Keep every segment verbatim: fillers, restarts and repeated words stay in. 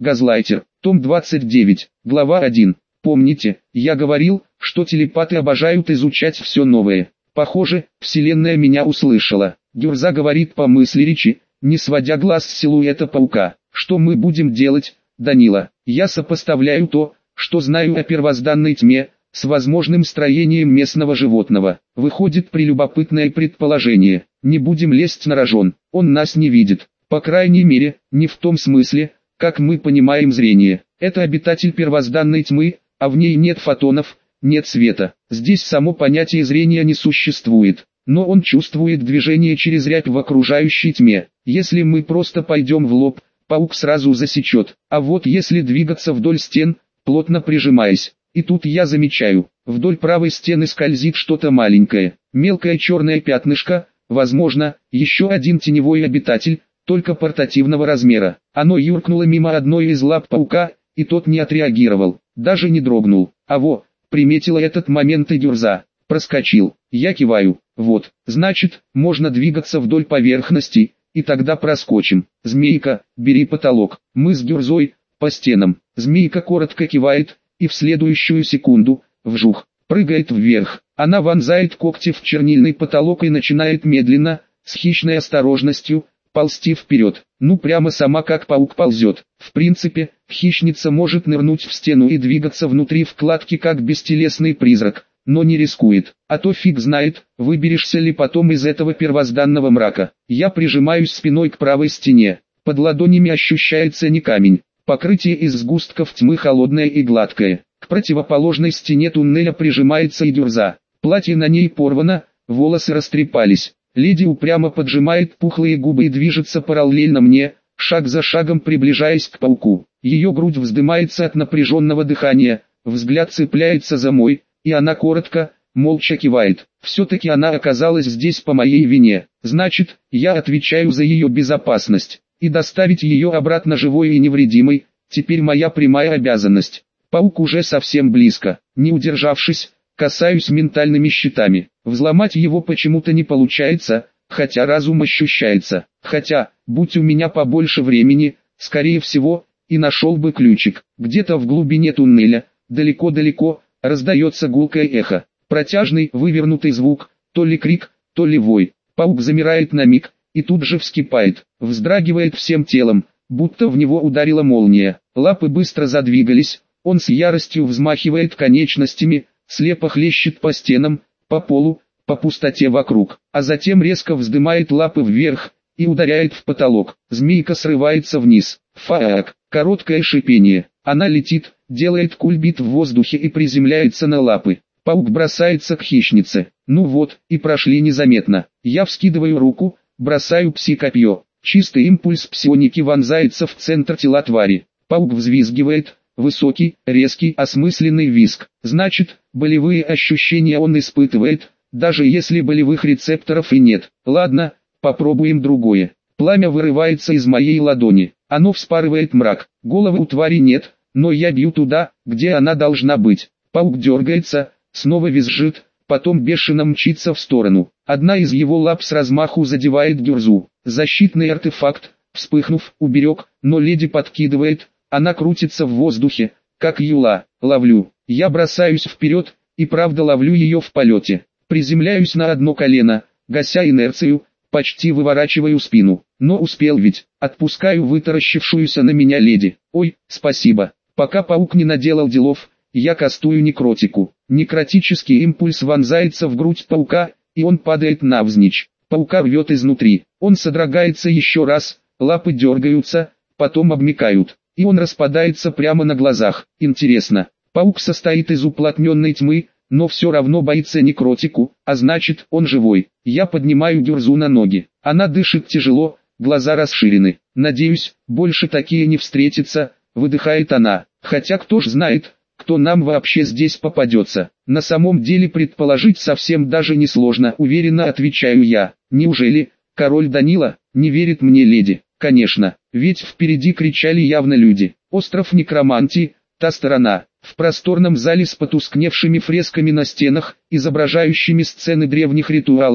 Газлайтер. Том двадцать девять. Глава один. Помните, я говорил, что телепаты обожают изучать все новое. Похоже, вселенная меня услышала. Гюрза говорит по мысли речи, не сводя глаз с силуэта паука. Что мы будем делать, Данила? Я сопоставляю то, что знаю о первозданной тьме, с возможным строением местного животного. Выходит прелюбопытное предположение. Не будем лезть на рожон, он нас не видит. По крайней мере, не в том смысле, как мы понимаем зрение. Это обитатель первозданной тьмы, а в ней нет фотонов, нет света. Здесь само понятие зрения не существует. Но он чувствует движение через рябь в окружающей тьме. Если мы просто пойдем в лоб, паук сразу засечет. А вот если двигаться вдоль стен, плотно прижимаясь. И тут я замечаю, вдоль правой стены скользит что-то маленькое, мелкое черное пятнышко, возможно, еще один теневой обитатель, только портативного размера. Оно юркнуло мимо одной из лап паука, и тот не отреагировал, даже не дрогнул. А во, приметила этот момент и Гюрза. Проскочил. Я киваю. Вот, значит, можно двигаться вдоль поверхности, и тогда проскочим. Змейка, бери потолок. Мы с Гюрзой, по стенам. Змейка коротко кивает, и в следующую секунду, вжух, прыгает вверх. Она вонзает когти в чернильный потолок и начинает медленно, с хищной осторожностью, ползти вперед. Ну прямо сама как паук ползет. В принципе, хищница может нырнуть в стену и двигаться внутри вкладки как бестелесный призрак, но не рискует. А то фиг знает, выберешься ли потом из этого первозданного мрака. Я прижимаюсь спиной к правой стене. Под ладонями ощущается не камень. Покрытие из сгустков тьмы холодное и гладкое. К противоположной стене туннеля прижимается и Гюрза. Платье на ней порвано, волосы растрепались. Леди упрямо поджимает пухлые губы и движется параллельно мне, шаг за шагом приближаясь к пауку. Ее грудь вздымается от напряженного дыхания, взгляд цепляется за мой, и она коротко, молча кивает. Все-таки она оказалась здесь по моей вине. Значит, я отвечаю за ее безопасность. И доставить ее обратно живой и невредимой, теперь моя прямая обязанность. Паук уже совсем близко. Не удержавшись, касаюсь ментальными щитами. Взломать его почему-то не получается, хотя разум ощущается. Хотя, будь у меня побольше времени, скорее всего, и нашел бы ключик. Где-то в глубине туннеля, далеко-далеко, раздается гулкое эхо. Протяжный, вывернутый звук, то ли крик, то ли вой. Паук замирает на миг, и тут же вскипает, вздрагивает всем телом, будто в него ударила молния. Лапы быстро задвигались, он с яростью взмахивает конечностями, слепо хлещет по стенам, по полу, по пустоте вокруг, а затем резко вздымает лапы вверх и ударяет в потолок. Змейка срывается вниз. Фаак, короткое шипение. Она летит, делает кульбит в воздухе и приземляется на лапы. Паук бросается к хищнице. Ну вот, и прошли незаметно. Я вскидываю руку, бросаю пси-копье. Чистый импульс псионики вонзается в центр тела твари. Паук взвизгивает, высокий, резкий, осмысленный визг. Значит, болевые ощущения он испытывает, даже если болевых рецепторов и нет. Ладно, попробуем другое. Пламя вырывается из моей ладони. Оно вспарывает мрак. Головы у твари нет, но я бью туда, где она должна быть. Паук дергается, снова визжит, потом бешено мчится в сторону. Одна из его лап с размаху задевает Гюрзу. Защитный артефакт, вспыхнув, уберег, но леди подкидывает, она крутится в воздухе, как юла. Ловлю. Я бросаюсь вперед, и правда ловлю ее в полете. Приземляюсь на одно колено, гася инерцию, почти выворачиваю спину. Но успел ведь, отпускаю вытаращившуюся на меня леди. Ой, спасибо. Пока паук не наделал делов, я кастую некротику. Некротический импульс вонзается в грудь паука, и он падает навзничь. Паука рвет изнутри. Он содрогается еще раз, лапы дергаются, потом обмякают. И он распадается прямо на глазах. Интересно, паук состоит из уплотненной тьмы, но все равно боится некротику, а значит, он живой. Я поднимаю Гюрзу на ноги. Она дышит тяжело, глаза расширены. Надеюсь, больше такие не встретятся, выдыхает она. Хотя кто ж знает, кто нам вообще здесь попадется. На самом деле предположить совсем даже несложно, уверенно отвечаю я. Неужели, король Данила, не верит мне леди? Конечно, ведь впереди кричали явно люди. Остров Некромантии, та сторона. В просторном зале с потускневшими фресками на стенах, изображающими сцены древних ритуалов,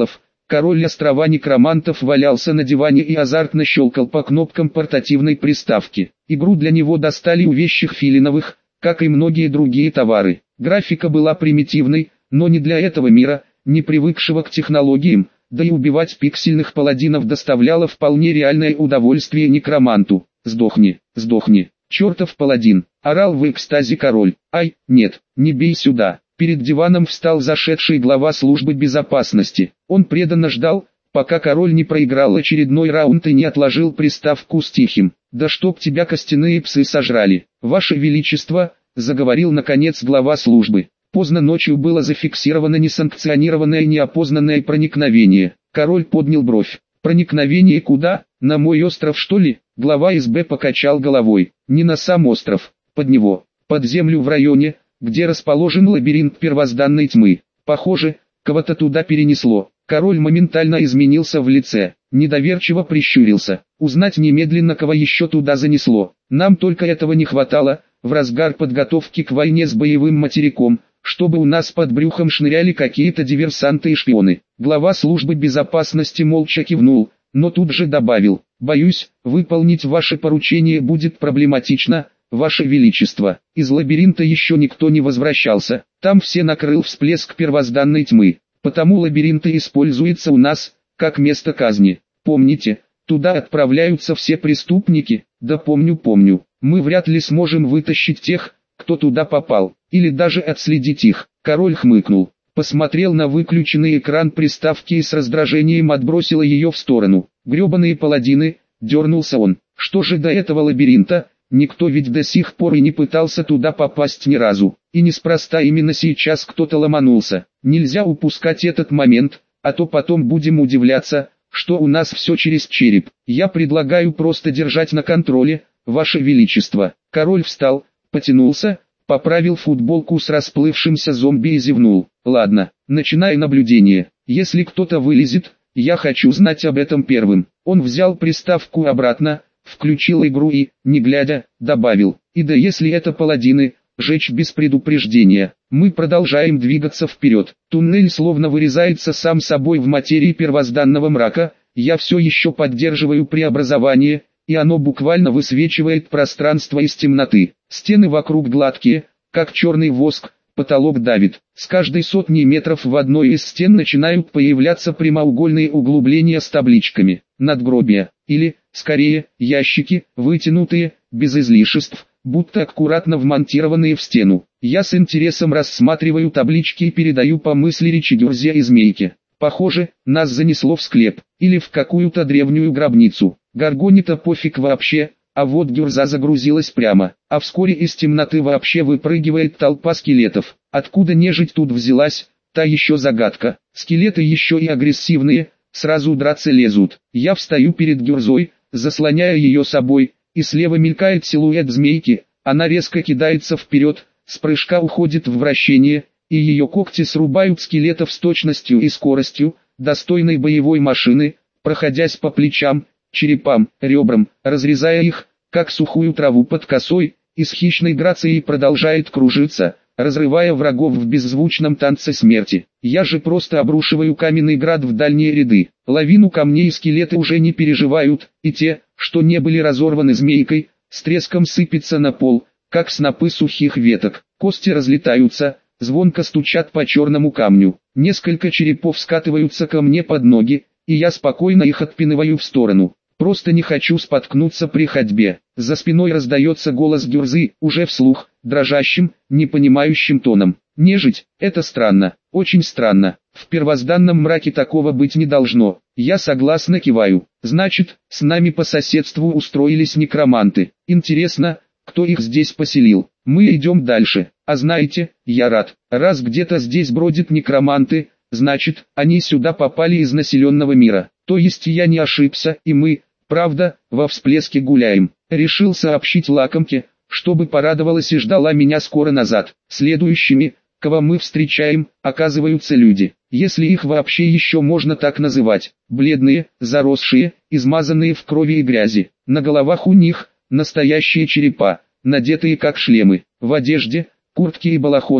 Король острова некромантов валялся на диване и азартно щелкал по кнопкам портативной приставки. Игру для него достали у вещих филиновых, как и многие другие товары. Графика была примитивной, но не для этого мира, не привыкшего к технологиям, да и убивать пиксельных паладинов доставляло вполне реальное удовольствие некроманту. «Сдохни, сдохни, чертов паладин!» — орал в экстазе король. «Ай, нет, не бей сюда!» Перед диваном встал зашедший глава службы безопасности. Он преданно ждал, пока король не проиграл очередной раунд и не отложил приставку с тихим: «Да чтоб тебя костяные псы сожрали!» «Ваше Величество», — заговорил наконец глава службы. Поздно ночью было зафиксировано несанкционированное неопознанное проникновение. Король поднял бровь. «Проникновение куда? На мой остров, что ли?» Глава СБ покачал головой. «Не на сам остров, под него, под землю в районе, где расположен лабиринт первозданной тьмы. Похоже, кого-то туда перенесло». Король моментально изменился в лице, недоверчиво прищурился. «Узнать немедленно, кого еще туда занесло. Нам только этого не хватало, в разгар подготовки к войне с боевым материком, чтобы у нас под брюхом шныряли какие-то диверсанты и шпионы». Глава службы безопасности молча кивнул, но тут же добавил: «Боюсь, выполнить ваше поручение будет проблематично, Ваше Величество. Из лабиринта еще никто не возвращался, там все накрыл всплеск первозданной тьмы, потому лабиринт и используется у нас, как место казни. Помните, туда отправляются все преступники?» «Да помню, помню. Мы вряд ли сможем вытащить тех, кто туда попал, или даже отследить их». Король хмыкнул, посмотрел на выключенный экран приставки и с раздражением отбросил ее в сторону. «Гребаные паладины», — дернулся он. «Что же до этого лабиринта? Никто ведь до сих пор и не пытался туда попасть ни разу. И неспроста именно сейчас кто-то ломанулся. Нельзя упускать этот момент, а то потом будем удивляться, что у нас все через череп. Я предлагаю просто держать на контроле, Ваше Величество». Король встал, потянулся, поправил футболку с расплывшимся зомби и зевнул. «Ладно, начинай наблюдение. Если кто-то вылезет, я хочу знать об этом первым». Он взял приставку обратно, включил игру и, не глядя, добавил: «И да если это паладины, жечь без предупреждения». Мы продолжаем двигаться вперед. Туннель словно вырезается сам собой в материи первозданного мрака. Я все еще поддерживаю преобразование, и оно буквально высвечивает пространство из темноты. Стены вокруг гладкие, как черный воск, потолок давит. С каждой сотни метров в одной из стен начинают появляться прямоугольные углубления с табличками «Надгробия», или, скорее, ящики, вытянутые, без излишеств, будто аккуратно вмонтированные в стену. Я с интересом рассматриваю таблички и передаю по мысли речи Гюрзе и Змейке. Похоже, нас занесло в склеп, или в какую-то древнюю гробницу. Гаргоне-то пофиг вообще, а вот Гюрза загрузилась прямо, а вскоре из темноты вообще выпрыгивает толпа скелетов. Откуда нежить тут взялась, та еще загадка. Скелеты еще и агрессивные, сразу драться лезут. Я встаю перед Гюрзой, заслоняя ее собой, и слева мелькает силуэт змейки. Она резко кидается вперед, с прыжка уходит в вращение, и ее когти срубают скелетов с точностью и скоростью, достойной боевой машины, проходясь по плечам, черепам, ребрам, разрезая их, как сухую траву под косой, и с хищной грацией продолжает кружиться, разрывая врагов в беззвучном танце смерти. Я же просто обрушиваю каменный град в дальние ряды. Лавину камней скелеты уже не переживают, и те, что не были разорваны змейкой, с треском сыпятся на пол, как снопы сухих веток. Кости разлетаются, звонко стучат по черному камню. Несколько черепов скатываются ко мне под ноги, и я спокойно их отпинываю в сторону. Просто не хочу споткнуться при ходьбе. За спиной раздается голос Гюрзы, уже вслух, дрожащим, непонимающим тоном. «Нежить, это странно, очень странно. В первозданном мраке такого быть не должно». Я согласно киваю. «Значит, с нами по соседству устроились некроманты. Интересно, кто их здесь поселил? Мы идем дальше. А знаете, я рад. Раз где-то здесь бродят некроманты, значит, они сюда попали из населенного мира. То есть я не ошибся, и мы, правда, во всплеске гуляем». Решил сообщить лакомке, чтобы порадовалась и ждала меня скоро назад. Следующими, кого мы встречаем, оказываются люди, если их вообще еще можно так называть. Бледные, заросшие, измазанные в крови и грязи. На головах у них настоящие черепа, надетые как шлемы. В одежде, куртки и балахоны,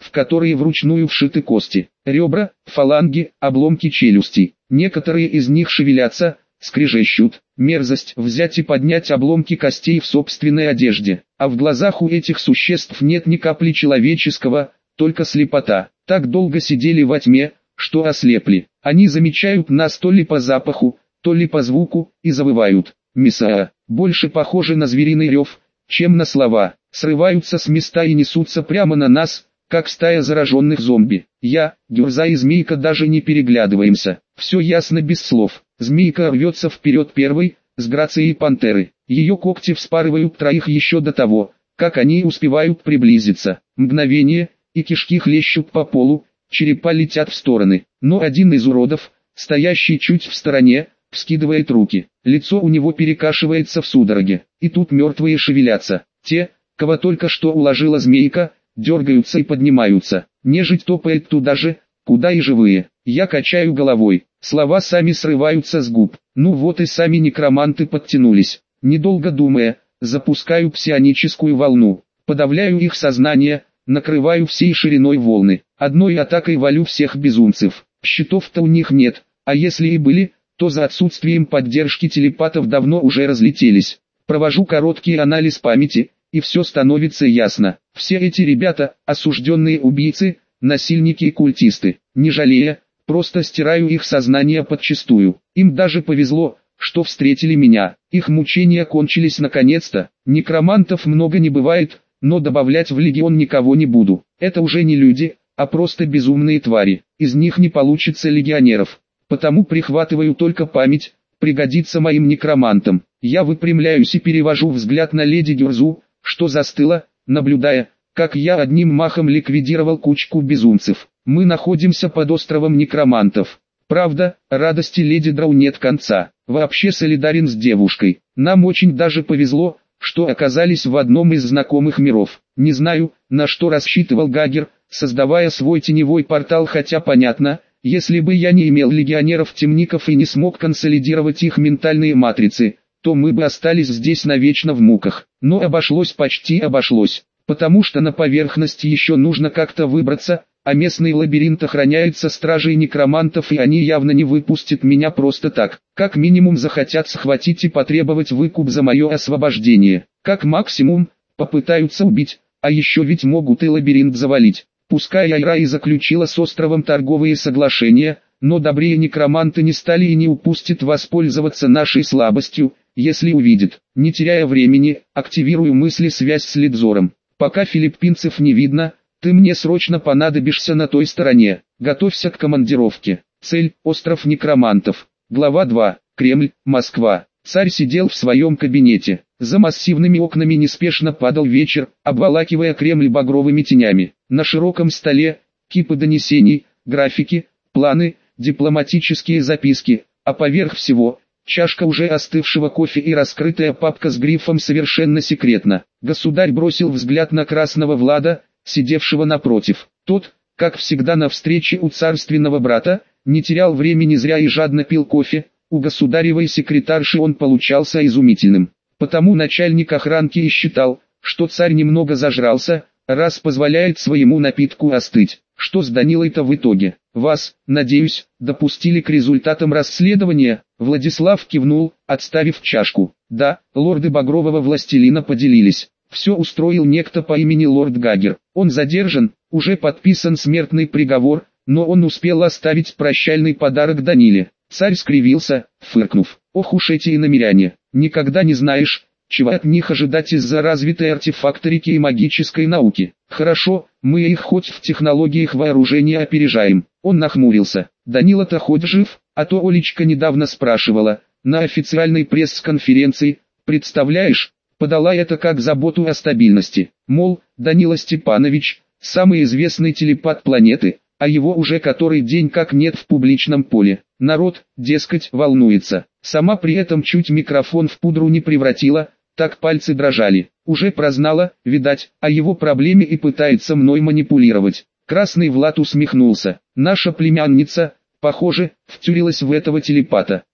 в которые вручную вшиты кости, ребра, фаланги, обломки челюстей. Некоторые из них шевелятся, скрежещут. Мерзость взять и поднять обломки костей в собственной одежде. А в глазах у этих существ нет ни капли человеческого, только слепота. Так долго сидели во тьме, что ослепли. Они замечают нас то ли по запаху, то ли по звуку, и завывают. Мисаа, больше похоже на звериный рев, чем на слова. Срываются с места и несутся прямо на нас, как стая зараженных зомби. Я, Гюрза и Змейка даже не переглядываемся. Все ясно без слов. Змейка рвется вперед первой, с грацией пантеры. Ее когти вспарывают троих еще до того, как они успевают приблизиться. Мгновение, и кишки хлещут по полу, черепа летят в стороны. Но один из уродов, стоящий чуть в стороне, вскидывает руки. Лицо у него перекашивается в судороге. И тут мертвые шевелятся. Те, кого только что уложила Змейка, дергаются и поднимаются. Нежить топает туда же, куда и живые. Я качаю головой. Слова сами срываются с губ. Ну вот и сами некроманты подтянулись. Недолго думая, запускаю псионическую волну. Подавляю их сознание, накрываю всей шириной волны. Одной атакой валю всех безумцев. Щитов-то у них нет, а если и были, то за отсутствием поддержки телепатов давно уже разлетелись. Провожу короткий анализ памяти, и все становится ясно. Все эти ребята, осужденные убийцы, насильники и культисты. Не жалея, просто стираю их сознание подчистую. Им даже повезло, что встретили меня. Их мучения кончились наконец-то. Некромантов много не бывает, но добавлять в легион никого не буду. Это уже не люди, а просто безумные твари. Из них не получится легионеров. Потому прихватываю только память, пригодится моим некромантам. Я выпрямляюсь и перевожу взгляд на леди Гюрзу, что застыла, наблюдая, как я одним махом ликвидировал кучку безумцев. Мы находимся под островом некромантов. Правда, радости леди Драу нет конца. Вообще солидарен с девушкой. Нам очень даже повезло, что оказались в одном из знакомых миров. Не знаю, на что рассчитывал Гагер, создавая свой теневой портал, хотя понятно, если бы я не имел легионеров-темников и не смог консолидировать их ментальные матрицы, то мы бы остались здесь навечно в муках. Но обошлось почти обошлось, потому что на поверхности еще нужно как-то выбраться, а местный лабиринт охраняется стражей некромантов, и они явно не выпустят меня просто так. Как минимум захотят схватить и потребовать выкуп за мое освобождение. Как максимум, попытаются убить, а еще ведь могут и лабиринт завалить. Пускай Айра и заключила с островом торговые соглашения, но добрее некроманты не стали и не упустят воспользоваться нашей слабостью, если увидит. Не теряя времени, активирую мысли-связь с Лидзором. Пока филиппинцев не видно, ты мне срочно понадобишься на той стороне. Готовься к командировке. Цель – остров некромантов. Глава два. Кремль, Москва. Царь сидел в своем кабинете. За массивными окнами неспешно падал вечер, обволакивая Кремль багровыми тенями. На широком столе – кипы донесений, графики, планы, дипломатические записки, а поверх всего – чашка уже остывшего кофе и раскрытая папка с грифом «Совершенно секретно». Государь бросил взгляд на красного Влада, сидевшего напротив. Тот, как всегда на встрече у царственного брата, не терял времени зря и жадно пил кофе. У государевой секретарши он получался изумительным. Потому начальник охранки и считал, что царь немного зажрался, раз позволяет своему напитку остыть. Что с Данилой-то в итоге? Вас, надеюсь, допустили к результатам расследования? Владислав кивнул, отставив чашку. Да, лорды Багрового Властелина поделились. Все устроил некто по имени лорд Гагер. Он задержан, уже подписан смертный приговор, но он успел оставить прощальный подарок Даниле. Царь скривился, фыркнув. Ох уж эти иномиряне, никогда не знаешь, чего от них ожидать из-за развитой артефакторики и магической науки. Хорошо, мы их хоть в технологиях вооружения опережаем. Он нахмурился. Данила-то хоть жив, а то Олечка недавно спрашивала, на официальной пресс-конференции, представляешь, подала это как заботу о стабильности. Мол, Данила Степанович, самый известный телепат планеты, а его уже который день как нет в публичном поле. Народ, дескать, волнуется. Сама при этом чуть микрофон в пудру не превратила, так пальцы дрожали. Уже прознала, видать, о его проблеме и пытается мной манипулировать. Красный Влад усмехнулся. Наша племянница, похоже, втюрилась в этого телепата.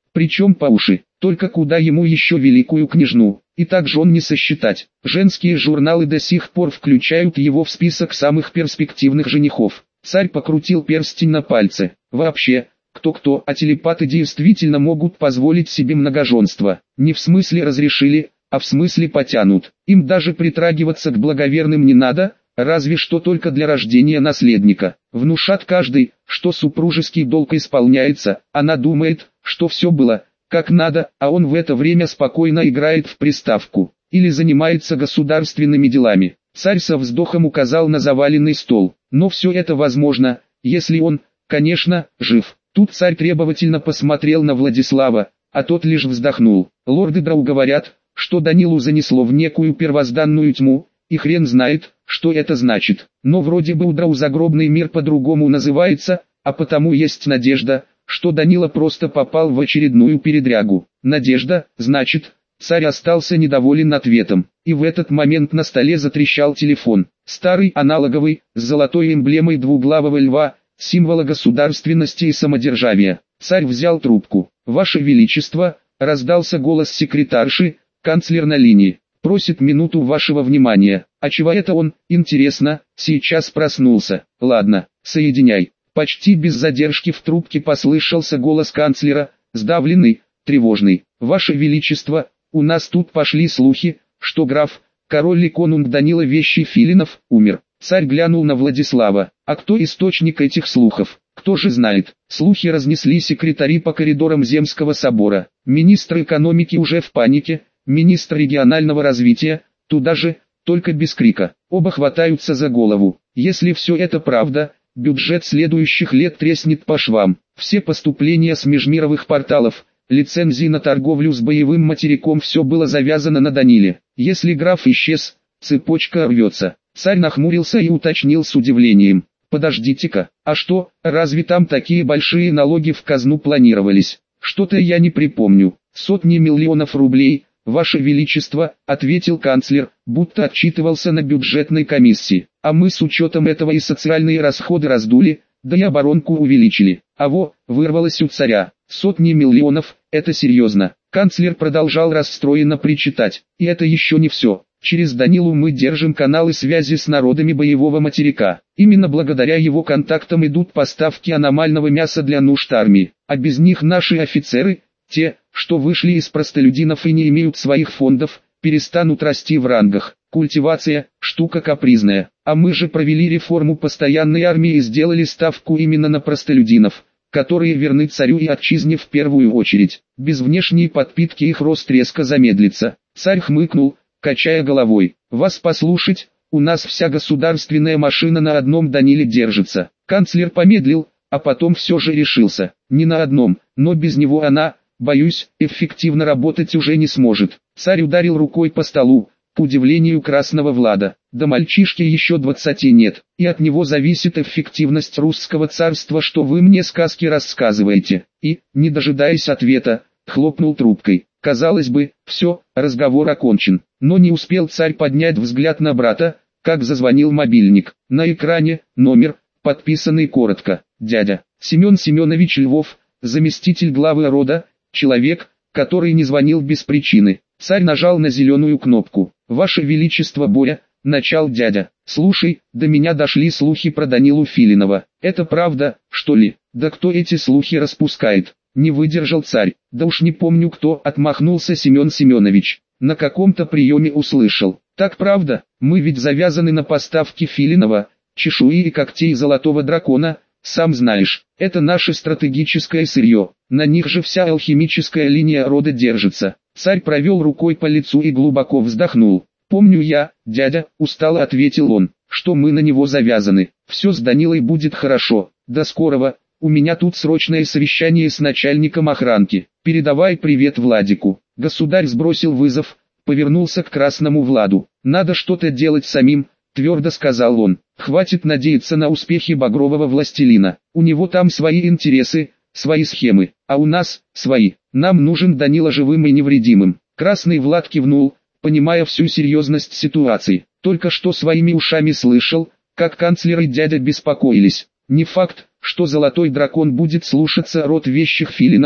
причем по уши. Только куда ему еще великую княжну, и так жен не сосчитать. Женские журналы до сих пор включают его в список самых перспективных женихов. Царь покрутил перстень на пальце. Вообще, кто-кто, а телепаты действительно могут позволить себе многоженство. Не в смысле разрешили, а в смысле потянут. Им даже притрагиваться к благоверным не надо, разве что только для рождения наследника. Внушат каждый, что супружеский долг исполняется, она думает, что все было как надо, а он в это время спокойно играет в приставку или занимается государственными делами. Царь со вздохом указал на заваленный стол. Но все это возможно, если он, конечно, жив. Тут царь требовательно посмотрел на Владислава, а тот лишь вздохнул. Лорды Драу говорят, что Данилу занесло в некую первозданную тьму, и хрен знает, что это значит. Но вроде бы у Драу загробный мир по-другому называется, а потому есть надежда, что Данила просто попал в очередную передрягу. Надежда, значит, царь остался недоволен ответом. И в этот момент на столе затрещал телефон. Старый, аналоговый, с золотой эмблемой двуглавого льва, символа государственности и самодержавия. Царь взял трубку. «Ваше Величество», раздался голос секретарши, канцлер на линии. «Просит минуту вашего внимания». «А чего это он, интересно, сейчас проснулся?» «Ладно, соединяй». Почти без задержки в трубке послышался голос канцлера, сдавленный, тревожный. «Ваше Величество, у нас тут пошли слухи, что граф, король и конунг Данила Вещий Филинов, умер». Царь глянул на Владислава. «А кто источник этих слухов? Кто же знает?» Слухи разнесли секретари по коридорам Земского собора. Министр экономики уже в панике, министр регионального развития, туда же, только без крика. Оба хватаются за голову. Если все это правда, бюджет следующих лет треснет по швам. Все поступления с межмировых порталов, лицензии на торговлю с боевым материком, все было завязано на Даниле. Если граф исчез, цепочка рвется. Царь нахмурился и уточнил с удивлением. «Подождите-ка, а что, разве там такие большие налоги в казну планировались? Что-то я не припомню». «Сотни миллионов рублей, Ваше Величество», ответил канцлер, будто отчитывался на бюджетной комиссии. «А мы с учетом этого и социальные расходы раздули, да и оборонку увеличили». А во, вырвалось у царя. «Сотни миллионов, это серьезно». Канцлер продолжал расстроенно причитать. «И это еще не все. Через Данилу мы держим каналы связи с народами боевого материка. Именно благодаря его контактам идут поставки аномального мяса для нужд армии. А без них наши офицеры, те, что вышли из простолюдинов и не имеют своих фондов, перестанут расти в рангах. Культивация – штука капризная. А мы же провели реформу постоянной армии и сделали ставку именно на простолюдинов, которые верны царю и отчизне в первую очередь. Без внешней подпитки их рост резко замедлится». Царь хмыкнул, качая головой. «Вас послушать, у нас вся государственная машина на одном Даниле держится». Канцлер помедлил, а потом все же решился. «Не на одном, но без него она, боюсь, эффективно работать уже не сможет». Царь ударил рукой по столу, к удивлению Красного Влада. «Да мальчишки еще двадцати нет, и от него зависит эффективность русского царства, что вы мне сказки рассказываете». И, не дожидаясь ответа, хлопнул трубкой. Казалось бы, все, разговор окончен. Но не успел царь поднять взгляд на брата, как зазвонил мобильник. На экране номер, подписанный коротко: «Дядя Семен Семенович Львов, заместитель главы рода, человек, который не звонил без причины». Царь нажал на зеленую кнопку. «Ваше Величество, Боря», начал дядя. «Слушай, до меня дошли слухи про Данилу Филинова. Это правда, что ли?» «Да кто эти слухи распускает?» Не выдержал царь. «Да уж не помню кто», отмахнулся Семен Семенович. «На каком-то приеме услышал». «Так правда, мы ведь завязаны на поставки Филинова, чешуи и когтей золотого дракона, сам знаешь, это наше стратегическое сырье, на них же вся алхимическая линия рода держится». Царь провел рукой по лицу и глубоко вздохнул. «Помню я, дядя», устало ответил он, «что мы на него завязаны. Все с Данилой будет хорошо. До скорого. У меня тут срочное совещание с начальником охранки. Передавай привет Владику». Государь сбросил вызов, повернулся к Красному Владу. «Надо что-то делать самим», твердо сказал он. «Хватит надеяться на успехи багрового властелина. У него там свои интересы, свои схемы, а у нас свои. Нам нужен Данила живым и невредимым». Красный Влад кивнул, понимая всю серьезность ситуации. Только что своими ушами слышал, как канцлер и дядя беспокоились. Не факт, что золотой дракон будет слушаться род вещих Филиновых,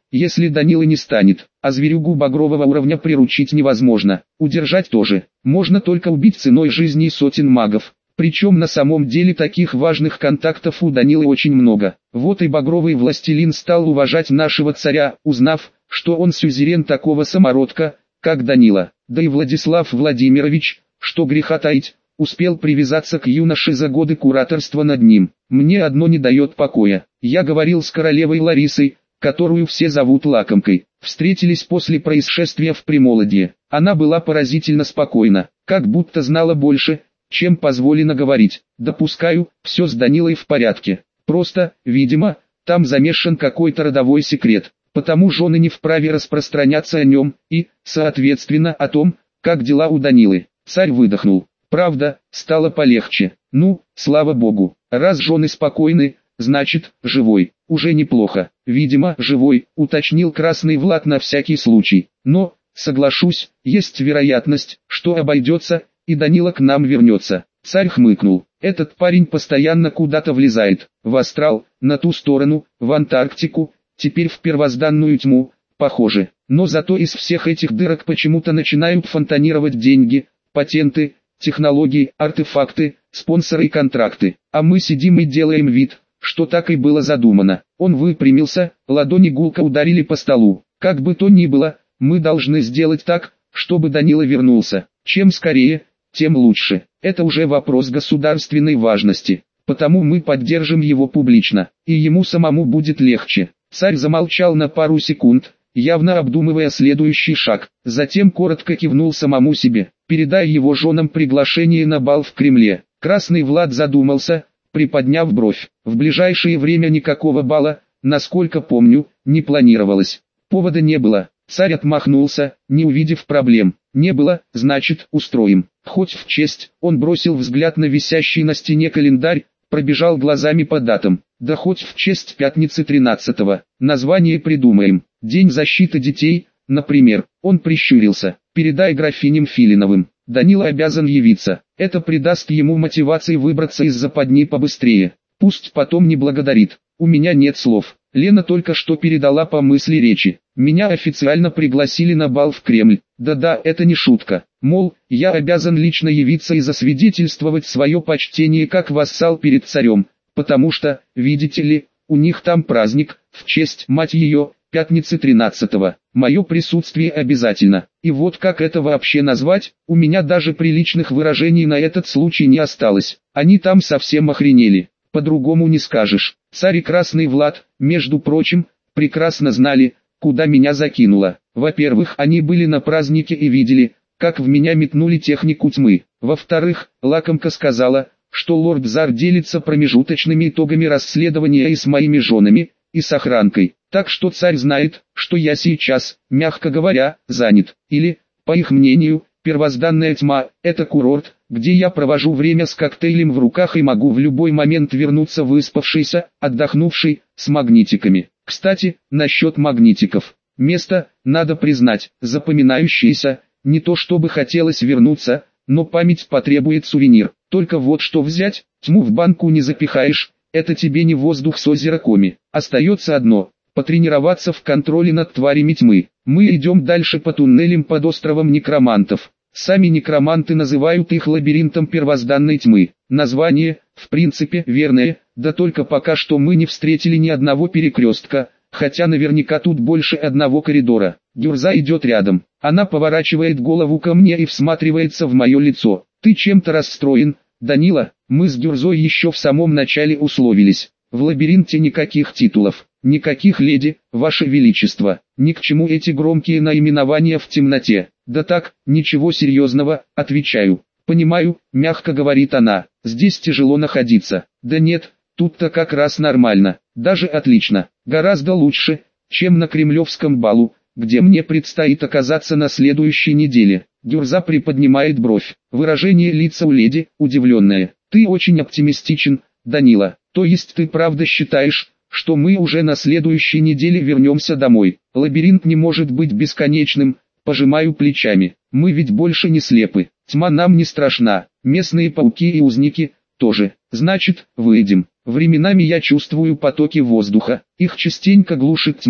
если Данилы не станет, а зверюгу багрового уровня приручить невозможно, удержать тоже, можно только убить ценой жизни сотен магов. Причем на самом деле таких важных контактов у Данилы очень много. Вот и багровый властелин стал уважать нашего царя, узнав, что он сюзерен такого самородка, как Данила. Да и Владислав Владимирович, что греха таить, успел привязаться к юноше за годы кураторства над ним. Мне одно не дает покоя. Я говорил с королевой Ларисой, которую все зовут Лакомкой. Встретились после происшествия в Примолодье. Она была поразительно спокойна, как будто знала больше, чем позволено говорить. Допускаю, все с Данилой в порядке. Просто, видимо, там замешан какой-то родовой секрет. Потому жены не вправе распространяться о нем, и, соответственно, о том, как дела у Данилы. Царь выдохнул. Правда, стало полегче. Ну, слава богу, раз жены спокойны, значит, живой. Уже неплохо. Видимо, живой, уточнил Красный Влад на всякий случай. Но, соглашусь, есть вероятность, что обойдется, и Данила к нам вернется. Царь хмыкнул. Этот парень постоянно куда-то влезает. В астрал, на ту сторону, в Антарктику, теперь в первозданную тьму, похоже. Но зато из всех этих дырок почему-то начинают фонтанировать деньги, патенты, технологии, артефакты, спонсоры и контракты. А мы сидим и делаем вид, что так и было задумано. Он выпрямился, ладони гулко ударили по столу. Как бы то ни было, мы должны сделать так, чтобы Данила вернулся. Чем скорее, тем лучше. Это уже вопрос государственной важности. Потому мы поддержим его публично, и ему самому будет легче. Царь замолчал на пару секунд, явно обдумывая следующий шаг. Затем коротко кивнул самому себе, передая его женам приглашение на бал в Кремле. Красный Влад задумался, приподняв бровь. В ближайшее время никакого бала, насколько помню, не планировалось. Повода не было. Царь отмахнулся, не увидев проблем. Не было, значит, устроим. Хоть в честь, он бросил взгляд на висящий на стене календарь, пробежал глазами по датам. Да хоть в честь пятницы тринадцатого. Название придумаем. День защиты детей, например. Он прищурился. Передай графиням Филиновым. Данила обязан явиться. Это придаст ему мотивации выбраться из западни побыстрее. Пусть потом не благодарит. У меня нет слов. Лена только что передала по мысли речи. Меня официально пригласили на бал в Кремль. Да-да, это не шутка. Мол, я обязан лично явиться и засвидетельствовать свое почтение как вассал перед царем. Потому что, видите ли, у них там праздник, в честь, мать ее, пятницы тринадцатого. Мое присутствие обязательно. И вот как это вообще назвать, у меня даже приличных выражений на этот случай не осталось. Они там совсем охренели. По-другому не скажешь. Царь и Красный Влад, между прочим, прекрасно знали, куда меня закинуло. Во-первых, они были на празднике и видели, как в меня метнули технику тьмы. Во-вторых, Лакомка сказала, что лорд Зар делится промежуточными итогами расследования и с моими женами, и с охранкой. Так что царь знает, что я сейчас, мягко говоря, занят. Или, по их мнению, первозданная тьма – это курорт, где я провожу время с коктейлем в руках и могу в любой момент вернуться выспавшийся, отдохнувший, с магнитиками. Кстати, насчет магнитиков. Место, надо признать, запоминающееся, не то чтобы хотелось вернуться, но память потребует сувенир. Только вот что взять, тьму в банку не запихаешь, это тебе не воздух с озера Коми. Остается одно – потренироваться в контроле над тварями тьмы. Мы идем дальше по туннелям под островом некромантов. Сами некроманты называют их лабиринтом первозданной тьмы. Название, в принципе, верное, да только пока что мы не встретили ни одного перекрестка, хотя наверняка тут больше одного коридора. Гюрза идет рядом. Она поворачивает голову ко мне и всматривается в мое лицо. Ты чем-то расстроен, Данила? Мы с Гюрзой еще в самом начале условились. В лабиринте никаких титулов, никаких леди, ваше величество. Ни к чему эти громкие наименования в темноте. Да так, ничего серьезного, отвечаю. Понимаю, мягко говорит она, здесь тяжело находиться. Да нет, тут-то как раз нормально, даже отлично, гораздо лучше, чем на кремлевском балу, где мне предстоит оказаться на следующей неделе. Гюрза приподнимает бровь, выражение лица у леди, удивленное. Ты очень оптимистичен, Данила, то есть ты правда считаешь, что мы уже на следующей неделе вернемся домой? Лабиринт не может быть бесконечным, пожимаю плечами, мы ведь больше не слепы, тьма нам не страшна, местные пауки и узники тоже, значит, выйдем. Временами я чувствую потоки воздуха, их частенько глушит тьма,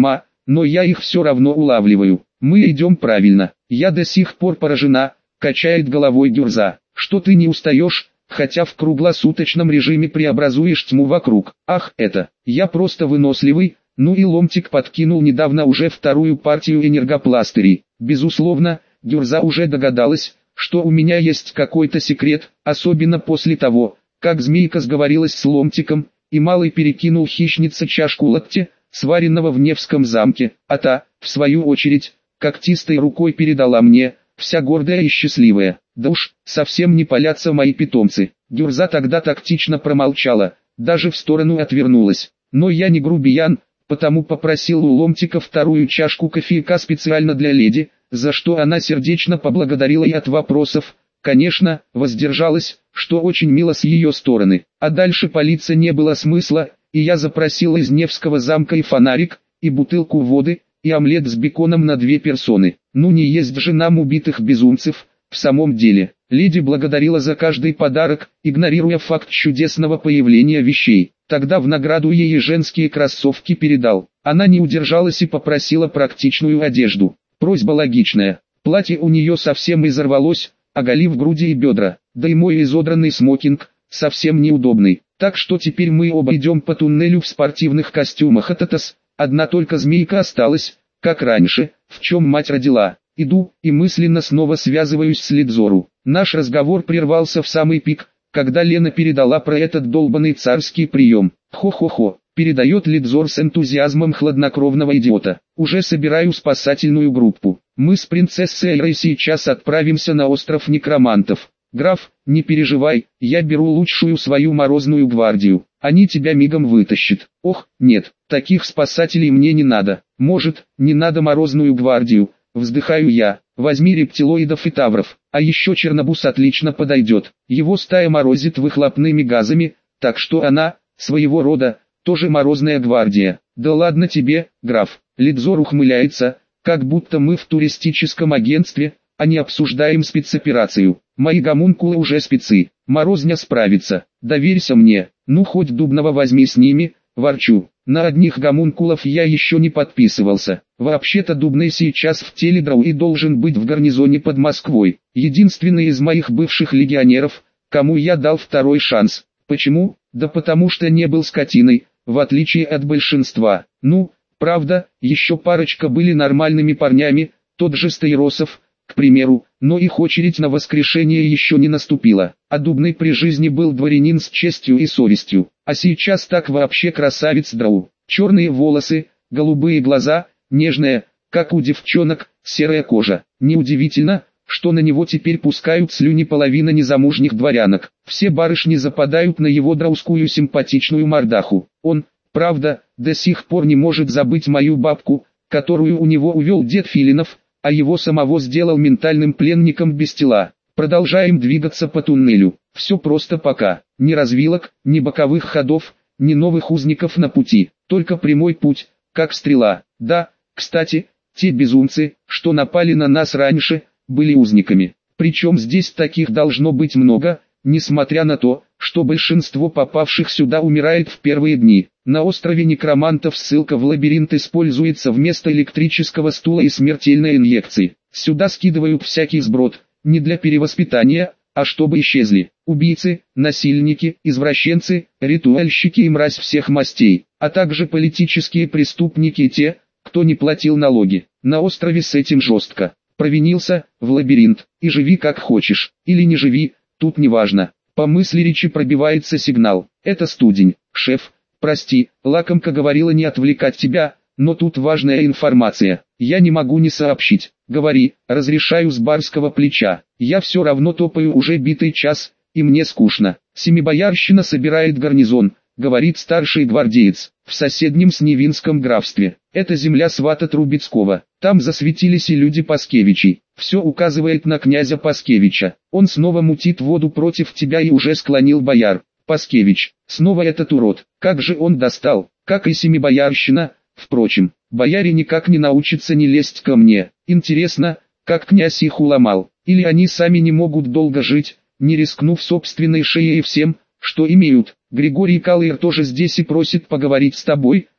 но я их все равно улавливаю. Мы идем правильно. Я до сих пор поражена, качает головой Гюрза. Что ты не устаешь, хотя в круглосуточном режиме преобразуешь тьму вокруг. Ах, это, я просто выносливый. Ну и Ломтик подкинул недавно уже вторую партию энергопластырей. Безусловно, Гюрза уже догадалась, что у меня есть какой-то секрет, особенно после того, как змейка сговорилась с Ломтиком, и малый перекинул хищнице чашку латте, сваренного в Невском замке, а та, в свою очередь, когтистой рукой передала мне, вся гордая и счастливая. Да уж, совсем не палятся мои питомцы. Гюрза тогда тактично промолчала, даже в сторону отвернулась. Но я не грубиян, потому попросил у Ломтика вторую чашку кофейка специально для леди, за что она сердечно поблагодарила и от вопросов, конечно, воздержалась, что очень мило с ее стороны. А дальше палиться не было смысла, и я запросил из Невского замка и фонарик, и бутылку воды, и омлет с беконом на две персоны. Ну не есть же нам убитых безумцев, в самом деле. Леди благодарила за каждый подарок, игнорируя факт чудесного появления вещей. Тогда в награду ей женские кроссовки передал. Она не удержалась и попросила практичную одежду. Просьба логичная. Платье у нее совсем изорвалось, оголив груди и бедра. Да и мой изодранный смокинг, совсем неудобный. Так что теперь мы оба идем по туннелю в спортивных костюмах. Ататас, одна только змейка осталась, как раньше, в чем мать родила. Иду, и мысленно снова связываюсь с Лидзору. Наш разговор прервался в самый пик, когда Лена передала про этот долбанный царский прием. Хо-хо-хо, передает Лидзор с энтузиазмом хладнокровного идиота. Уже собираю спасательную группу. Мы с принцессой Эйрой сейчас отправимся на остров некромантов. Граф, не переживай, я беру лучшую свою морозную гвардию. Они тебя мигом вытащат. Ох, нет, таких спасателей мне не надо. Может, не надо морозную гвардию. Вздыхаю я, возьми рептилоидов и тавров, а еще Чернобус отлично подойдет. Его стая морозит выхлопными газами, так что она, своего рода, тоже морозная гвардия. Да ладно тебе, граф. Лидзор ухмыляется, как будто мы в туристическом агентстве, а не обсуждаем спецоперацию. Мои гомункулы уже спецы, морозня справится, доверься мне. Ну хоть Дубного возьми с ними, ворчу. На одних гомункулов я еще не подписывался. Вообще-то Дубный сейчас в Теледрау и должен быть в гарнизоне под Москвой. Единственный из моих бывших легионеров, кому я дал второй шанс. Почему? Да потому что не был скотиной, в отличие от большинства. Ну, правда, еще парочка были нормальными парнями, тот же Стаиросов, к примеру, но их очередь на воскрешение еще не наступила. А Дубный при жизни был дворянин с честью и совестью, а сейчас так вообще красавец драу. Черные волосы, голубые глаза, нежная, как у девчонок, серая кожа. Неудивительно, что на него теперь пускают слюни половина незамужних дворянок. Все барышни западают на его драускую симпатичную мордаху. Он, правда, до сих пор не может забыть мою бабку, которую у него увел дед Филинов, а его самого сделал ментальным пленником без тела. Продолжаем двигаться по туннелю. Все просто пока. Ни развилок, ни боковых ходов, ни новых узников на пути. Только прямой путь, как стрела. Да, кстати, те безумцы, что напали на нас раньше, были узниками. Причем здесь таких должно быть много, несмотря на то, что большинство попавших сюда умирает в первые дни. На острове некромантов ссылка в лабиринт используется вместо электрического стула и смертельной инъекции. Сюда скидывают всякий сброд, не для перевоспитания, а чтобы исчезли. Убийцы, насильники, извращенцы, ритуальщики и мразь всех мастей, а также политические преступники и те, кто не платил налоги. На острове с этим жестко. Провинился, в лабиринт, и живи как хочешь, или не живи, тут не важно. По мысли речи пробивается сигнал. Это студень. Шеф, прости, лакомка говорила не отвлекать тебя, но тут важная информация. Я не могу не сообщить. Говори, разрешаю с барского плеча. Я все равно топаю уже битый час, и мне скучно. Семибоярщина собирает гарнизон, говорит старший гвардеец, в соседнем с Невинском графстве. Это земля свата Трубецкого. Там засветились и люди Паскевичей. Все указывает на князя Паскевича. Он снова мутит воду против тебя и уже склонил бояр. Паскевич, снова этот урод. Как же он достал, как и семибоярщина. Впрочем, бояре никак не научатся не лезть ко мне. Интересно, как князь их уломал. Или они сами не могут долго жить, не рискнув собственной шеей и всем, что имеют. Григорий Калыер тоже здесь и просит поговорить с тобой.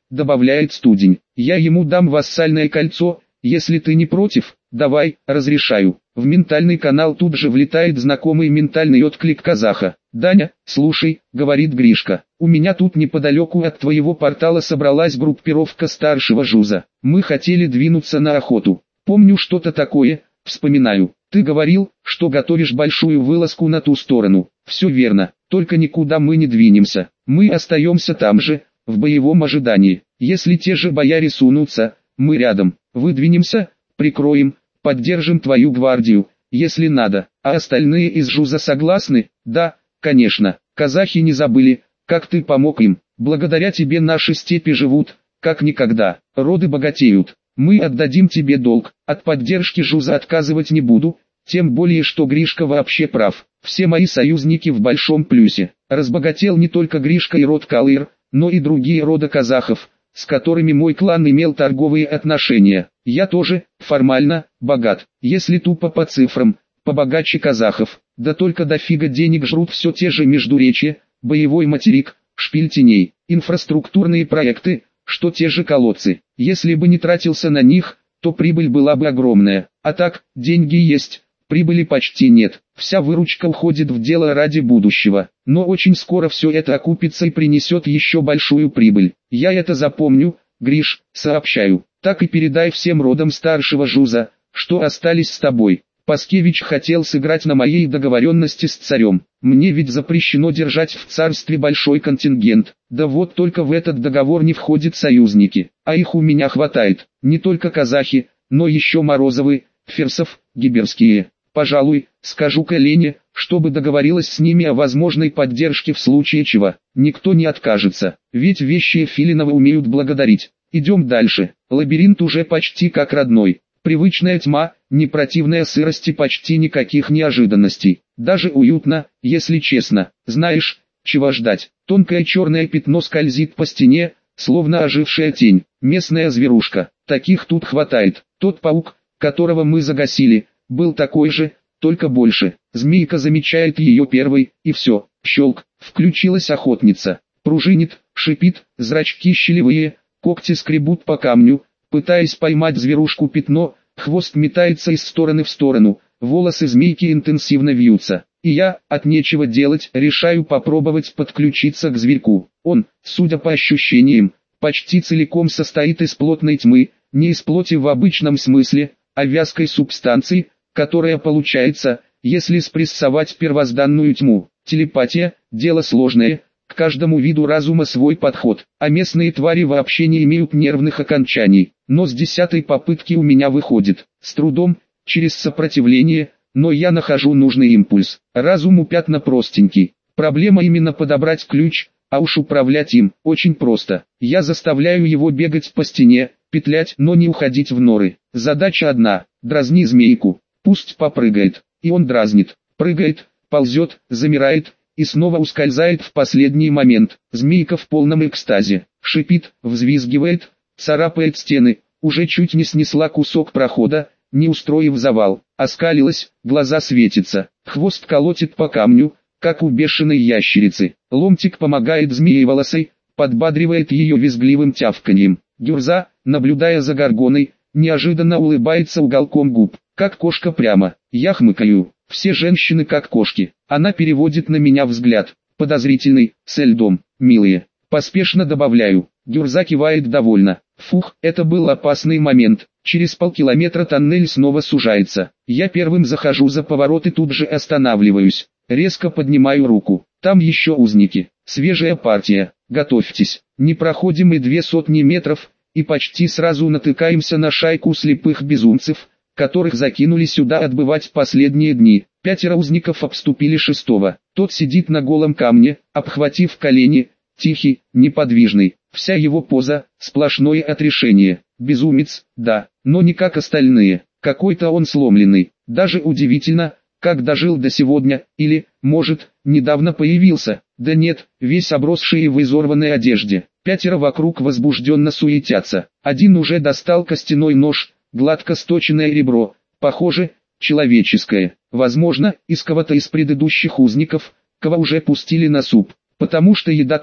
добавляет Студень. Я ему дам вассальное кольцо, если ты не против. Давай, разрешаю. В ментальный канал тут же влетает знакомый ментальный отклик казаха. «Даня, слушай», — говорит Гришка, — «у меня тут неподалеку от твоего портала собралась группировка старшего жуза. Мы хотели двинуться на охоту. Помню что-то такое, вспоминаю. Ты говорил, что готовишь большую вылазку на ту сторону. Все верно, только никуда мы не двинемся. Мы остаемся там же, в боевом ожидании. Если те же бояре сунутся, мы рядом. Выдвинемся, прикроем, поддержим твою гвардию, если надо. А остальные из жуза согласны?» «Да, конечно. Казахи не забыли, как ты помог им. Благодаря тебе наши степи живут, как никогда. Роды богатеют. Мы отдадим тебе долг. От поддержки жуза отказывать не буду, тем более что Гришка вообще прав. Все мои союзники в большом плюсе. Разбогател не только Гришка и род Калыр, но и другие рода казахов, с которыми мой клан имел торговые отношения. Я тоже, формально, богат, если тупо по цифрам, побогаче казахов. Да только дофига денег жрут все те же междуречья, боевой материк, шпиль теней, инфраструктурные проекты, что те же колодцы. Если бы не тратился на них, то прибыль была бы огромная. А так, деньги есть, прибыли почти нет. Вся выручка уходит в дело ради будущего. Но очень скоро все это окупится и принесет еще большую прибыль. Я это запомню, Гриш, сообщаю. Так и передай всем родам старшего жуза, что остались с тобой. Паскевич хотел сыграть на моей договоренности с царем. Мне ведь запрещено держать в царстве большой контингент. Да вот только в этот договор не входят союзники. А их у меня хватает. Не только казахи, но еще Морозовы, Ферсов, Гиберские. Пожалуй, скажу-ка Лене, чтобы договорилась с ними о возможной поддержке в случае чего. Никто не откажется, ведь вещие Филинова умеют благодарить. Идем дальше. Лабиринт уже почти как родной. Привычная тьма, не противная сырость и почти никаких неожиданностей. Даже уютно, если честно. Знаешь, чего ждать. Тонкое черное пятно скользит по стене, словно ожившая тень. Местная зверушка. Таких тут хватает. Тот паук, которого мы загасили, был такой же, только больше. Змейка замечает ее первой, и все. Щелк. Включилась охотница. Пружинит, шипит, зрачки щелевые, когти скребут по камню, пытаясь поймать зверушку пятно, хвост метается из стороны в сторону, волосы змейки интенсивно вьются. И я, от нечего делать, решаю попробовать подключиться к зверьку. Он, судя по ощущениям, почти целиком состоит из плотной тьмы, не из плоти в обычном смысле, а вязкой субстанции, которая получается, если спрессовать первозданную тьму. Телепатия – дело сложное. К каждому виду разума свой подход, а местные твари вообще не имеют нервных окончаний. Но с десятой попытки у меня выходит, с трудом, через сопротивление, но я нахожу нужный импульс. Разум у пятна простенький. Проблема именно подобрать ключ, а уж управлять им очень просто. Я заставляю его бегать по стене, петлять, но не уходить в норы. Задача одна – дразни змейку, пусть попрыгает. И он дразнит, прыгает, ползет, замирает и снова ускользает в последний момент. Змейка в полном экстазе, шипит, взвизгивает, царапает стены, уже чуть не снесла кусок прохода, не устроив завал, оскалилась, глаза светятся, хвост колотит по камню, как у бешеной ящерицы. Ломтик помогает змееволосой, подбадривает ее визгливым тявканьем. Гюрза, наблюдая за горгоной, неожиданно улыбается уголком губ, как кошка прямо. Я хмыкаю. Все женщины как кошки. Она переводит на меня взгляд, подозрительный, со льдом. Милые. Поспешно добавляю. Гюрза кивает довольно. Фух, это был опасный момент. Через полкилометра тоннель снова сужается. Я первым захожу за поворот и тут же останавливаюсь. Резко поднимаю руку. Там еще узники. Свежая партия. Готовьтесь. Не проходим и две сотни метров, и почти сразу натыкаемся на шайку слепых безумцев, которых закинули сюда отбывать последние дни. Пятеро узников обступили шестого. Тот сидит на голом камне, обхватив колени, тихий, неподвижный. Вся его поза – сплошное отрешение. Безумец, да, но не как остальные. Какой-то он сломленный. Даже удивительно, как дожил до сегодня, или, может, недавно появился. Да нет, весь обросший в изорванной одежде. Пятеро вокруг возбужденно суетятся. Один уже достал костяной нож, гладко сточенное ребро, похоже, человеческое. Возможно, из кого-то из предыдущих узников, кого уже пустили на суп. Потому что еда тут,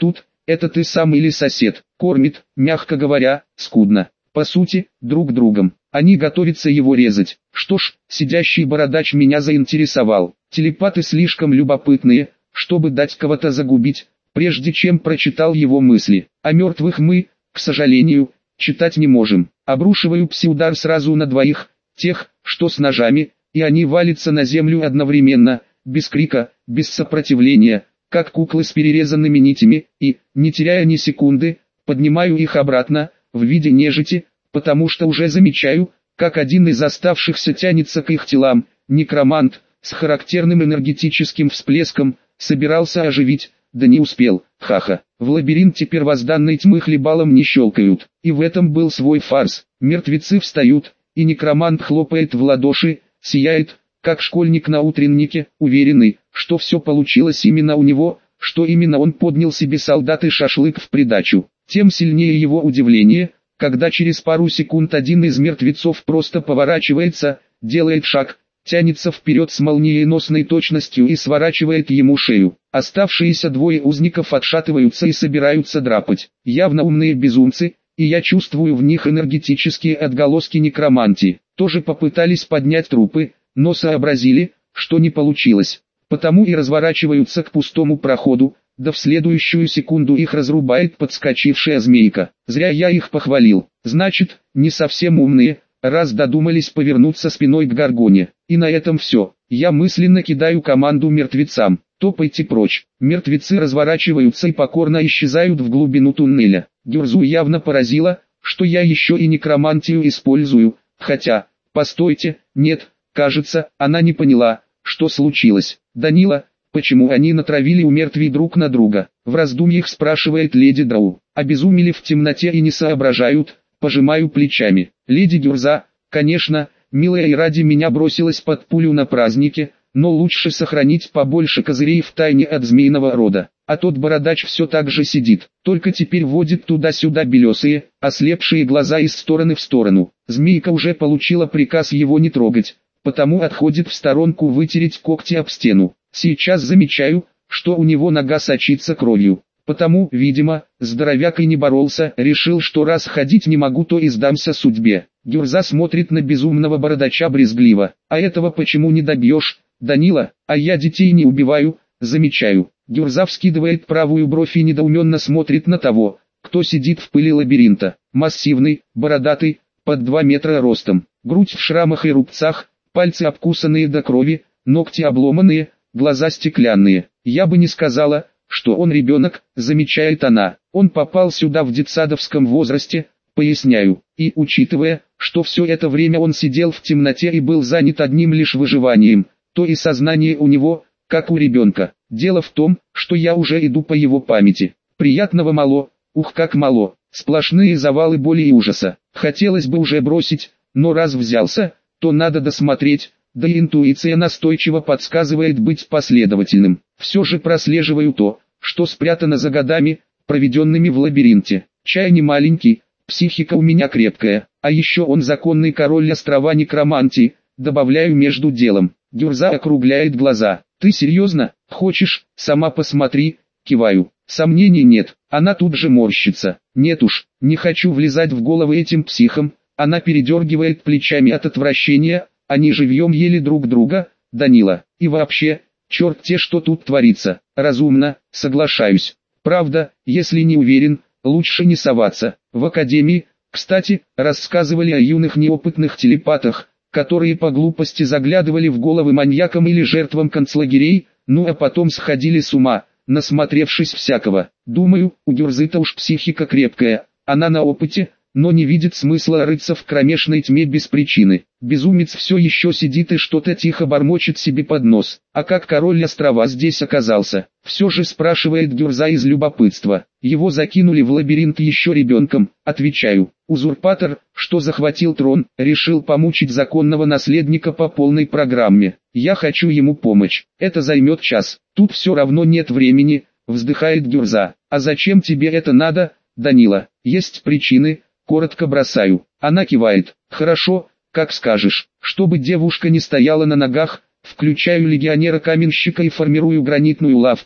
это ты сам или сосед, кормит, мягко говоря, скудно. По сути, друг другом. Они готовятся его резать. Что ж, сидящий бородач меня заинтересовал. Телепаты слишком любопытные, чтобы дать кого-то загубить, прежде чем прочитал его мысли. О мертвых мы, к сожалению, читать не можем. Обрушиваю пси-удар сразу на двоих, тех, что с ножами, и они валятся на землю одновременно, без крика, без сопротивления, как куклы с перерезанными нитями, и, не теряя ни секунды, поднимаю их обратно, в виде нежити, потому что уже замечаю, как один из оставшихся тянется к их телам. Некромант, с характерным энергетическим всплеском, собирался оживить, да не успел, ха-ха. В лабиринте первозданной тьмы хлебалом не щелкают, и в этом был свой фарс. Мертвецы встают, и некромант хлопает в ладоши, сияет, как школьник на утреннике, уверенный, что все получилось именно у него, что именно он поднял себе солдат и шашлык в придачу. Тем сильнее его удивление, когда через пару секунд один из мертвецов просто поворачивается, делает шаг, тянется вперед с молниеносной точностью и сворачивает ему шею. Оставшиеся двое узников отшатываются и собираются драпать. Явно умные безумцы, и я чувствую в них энергетические отголоски некромантии. Тоже попытались поднять трупы, но сообразили, что не получилось. Потому и разворачиваются к пустому проходу, да в следующую секунду их разрубает подскочившая змейка. Зря я их похвалил. Значит, не совсем умные, раз додумались повернуться спиной к Гаргоне. И на этом все. Я мысленно кидаю команду мертвецам. Топайте прочь. Мертвецы разворачиваются и покорно исчезают в глубину туннеля. Гюрзу явно поразило, что я еще и некромантию использую. Хотя, постойте, нет, кажется, она не поняла, что случилось. Данила, почему они натравили у мертвей друг на друга? В раздумьях спрашивает леди Драу. Обезумели в темноте и не соображают, пожимаю плечами. Леди Гюрза, конечно, милая и ради меня бросилась под пулю на празднике, но лучше сохранить побольше козырей в тайне от змеиного рода. А тот бородач все так же сидит, только теперь водит туда-сюда белесые, ослепшие глаза из стороны в сторону. Змейка уже получила приказ его не трогать, потому отходит в сторонку вытереть когти об стену. Сейчас замечаю, что у него нога сочится кровью. Потому, видимо, здоровяк и не боролся, решил, что раз ходить не могу, то и сдамся судьбе. Гюрза смотрит на безумного бородача брезгливо. А этого почему не добьешь, Данила? А я детей не убиваю, замечаю. Гюрза вскидывает правую бровь и недоуменно смотрит на того, кто сидит в пыли лабиринта. Массивный, бородатый, под два метра ростом, грудь в шрамах и рубцах, пальцы обкусанные до крови, ногти обломанные, глаза стеклянные. Я бы не сказала, что он ребенок, замечает она. Он попал сюда в детсадовском возрасте, поясняю. И учитывая, что все это время он сидел в темноте и был занят одним лишь выживанием, то и сознание у него, как у ребенка. Дело в том, что я уже иду по его памяти. Приятного мало, ух как мало, сплошные завалы боли и ужаса. Хотелось бы уже бросить, но раз взялся, то надо досмотреть, да и интуиция настойчиво подсказывает быть последовательным. Все же прослеживаю то, что спрятано за годами, проведенными в лабиринте. Чай не маленький, психика у меня крепкая, а еще он законный король острова некромантии, добавляю между делом. Гюрза округляет глаза. Ты серьезно? Хочешь, сама посмотри, киваю. Сомнений нет, она тут же морщится. Нет уж, не хочу влезать в головы этим психам. Она передергивает плечами от отвращения, они живьем ели друг друга, Данила. И вообще, черт те, что тут творится. Разумно, соглашаюсь. Правда, если не уверен, лучше не соваться. В академии, кстати, рассказывали о юных неопытных телепатах, которые по глупости заглядывали в головы маньякам или жертвам концлагерей, ну а потом сходили с ума, насмотревшись всякого. Думаю, у Гюрзы-то уж психика крепкая, она на опыте, но не видит смысла рыться в кромешной тьме без причины. Безумец все еще сидит и что-то тихо бормочет себе под нос. А как король острова здесь оказался? Все же спрашивает Гюрза из любопытства. Его закинули в лабиринт еще ребенком, отвечаю. Узурпатор, что захватил трон, решил помучить законного наследника по полной программе. Я хочу ему помочь. Это займет час. Тут все равно нет времени, вздыхает Гюрза. А зачем тебе это надо, Данила? Есть причины. Коротко бросаю. Она кивает. Хорошо, как скажешь. Чтобы девушка не стояла на ногах, включаю легионера-каменщика и формирую гранитную лавку,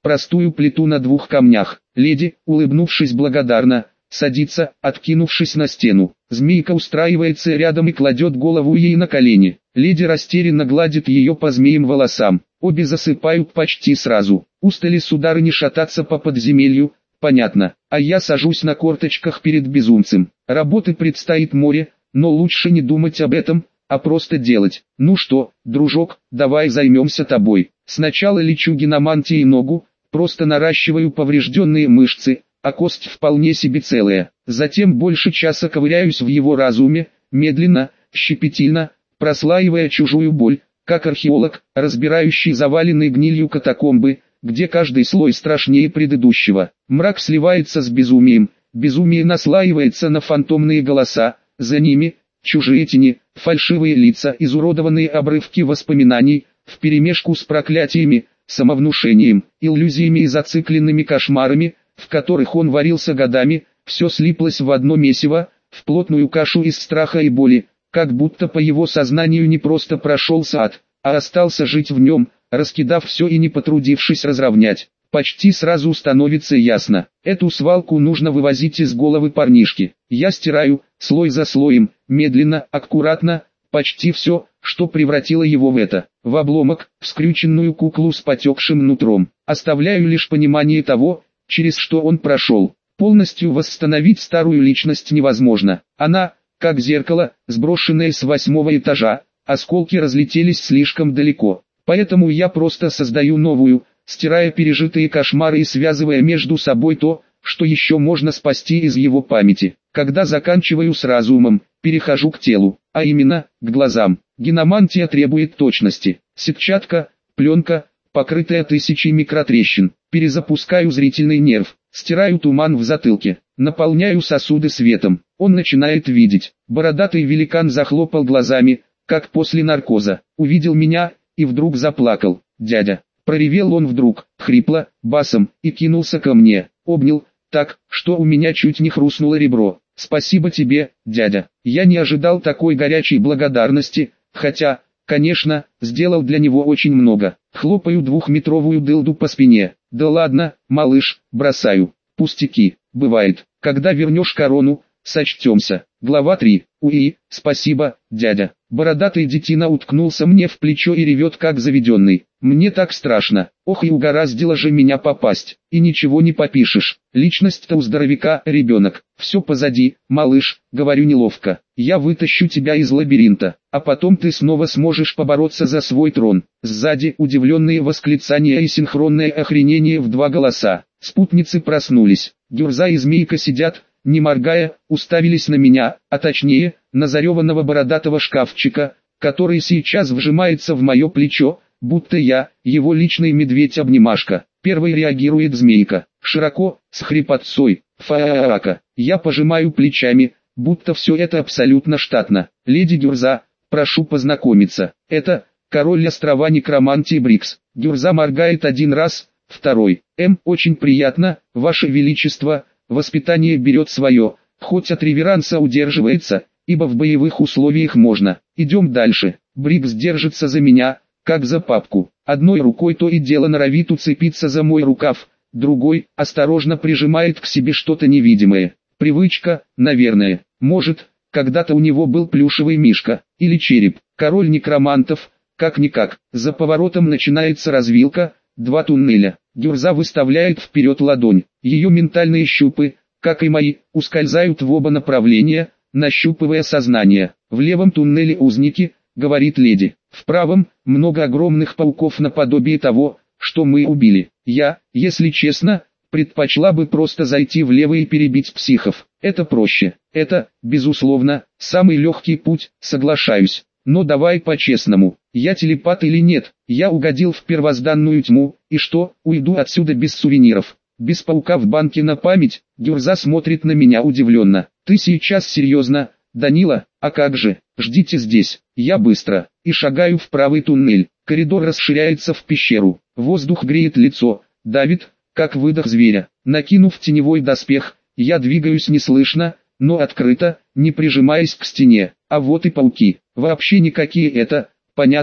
простую плиту на двух камнях. Леди, улыбнувшись благодарно, садится, откинувшись на стену. Змейка устраивается рядом и кладет голову ей на колени. Леди растерянно гладит ее по змеям волосам. Обе засыпают почти сразу. Устали сударыни шататься по подземелью, понятно. А я сажусь на корточках перед безумцем. Работы предстоит море, но лучше не думать об этом, а просто делать. Ну что, дружок, давай займемся тобой. Сначала лечу гиномантией ногу, просто наращиваю поврежденные мышцы, а кость вполне себе целая. Затем больше часа ковыряюсь в его разуме, медленно, щепетильно, прослаивая чужую боль, как археолог, разбирающий заваленные гнилью катакомбы, где каждый слой страшнее предыдущего. Мрак сливается с безумием, безумие наслаивается на фантомные голоса, за ними чужие тени, фальшивые лица, изуродованные обрывки воспоминаний, вперемешку с проклятиями, самовнушением, иллюзиями и зацикленными кошмарами, в которых он варился годами. Все слиплось в одно месиво, в плотную кашу из страха и боли, как будто по его сознанию не просто прошелся ад, а остался жить в нем, раскидав все и не потрудившись разровнять. Почти сразу становится ясно, эту свалку нужно вывозить из головы парнишки. Я стираю, слой за слоем, медленно, аккуратно, почти все, что превратило его в это, в обломок, в скрюченную куклу с потекшим нутром. Оставляю лишь понимание того, через что он прошел. Полностью восстановить старую личность невозможно. Она, как зеркало, сброшенное с восьмого этажа, осколки разлетелись слишком далеко. Поэтому я просто создаю новую, стирая пережитые кошмары и связывая между собой то, что еще можно спасти из его памяти. Когда заканчиваю с разумом, перехожу к телу, а именно, к глазам. Гиномантия требует точности. Сетчатка, пленка, покрытая тысячей микротрещин. Перезапускаю зрительный нерв, стираю туман в затылке, наполняю сосуды светом. Он начинает видеть. Бородатый великан захлопал глазами, как после наркоза. Увидел меня и вдруг заплакал. «Дядя!» Проревел он вдруг, хрипло, басом, и кинулся ко мне. Обнял, так, что у меня чуть не хрустнуло ребро. «Спасибо тебе, дядя!» Я не ожидал такой горячей благодарности, хотя, конечно, сделал для него очень много. Хлопаю двухметровую дылду по спине. «Да ладно, малыш, бросаю. Пустяки, бывает. Когда вернешь корону, сочтемся». Глава три. «Уи, спасибо, дядя». Бородатый детина уткнулся мне в плечо и ревет как заведенный. Мне так страшно. Ох, и угораздило же меня попасть. И ничего не попишешь. Личность-то у здоровяка ребенок. Все позади, малыш, говорю неловко. Я вытащу тебя из лабиринта, а потом ты снова сможешь побороться за свой трон. Сзади удивленные восклицания и синхронное охренение в два голоса. Спутницы проснулись. Гюрза и Змейка сидят, не моргая, уставились на меня, а точнее, на зареванного бородатого шкафчика, который сейчас вжимается в мое плечо, будто я, его личный медведь-обнимашка. Первой реагирует Змейка, широко, с хрипотцой, фаака. Я пожимаю плечами, будто все это абсолютно штатно. «Леди Гюрза, прошу познакомиться, это, король острова Некромантии Брикс». Гюрза моргает один раз, второй. «М, очень приятно, ваше величество». Воспитание берет свое, хоть от реверанса удерживается, ибо в боевых условиях можно. Идем дальше. Брикс держится за меня, как за папку. Одной рукой то и дело норовит уцепиться за мой рукав, другой осторожно прижимает к себе что-то невидимое. Привычка, наверное. Может, когда-то у него был плюшевый мишка, или череп. Король некромантов, как-никак. За поворотом начинается развилка, два туннеля. Гюрза выставляет вперед ладонь. Ее ментальные щупы, как и мои, ускользают в оба направления, нащупывая сознание. В левом туннеле узники, говорит леди. В правом, много огромных пауков наподобие того, что мы убили. Я, если честно, предпочла бы просто зайти влево и перебить психов. Это проще. Это, безусловно, самый легкий путь, соглашаюсь. Но давай по-честному, я телепат или нет? Я угодил в первозданную тьму, и что, уйду отсюда без сувениров, без паука в банке на память? Гюрза смотрит на меня удивленно. Ты сейчас серьезно, Данила? А как же? Ждите здесь. Я быстро, и шагаю в правый туннель. Коридор расширяется в пещеру. Воздух греет лицо, давит, как выдох зверя. Накинув теневой доспех, я двигаюсь неслышно, но открыто, не прижимаясь к стене. А вот и пауки. Вообще никакие это, понятно,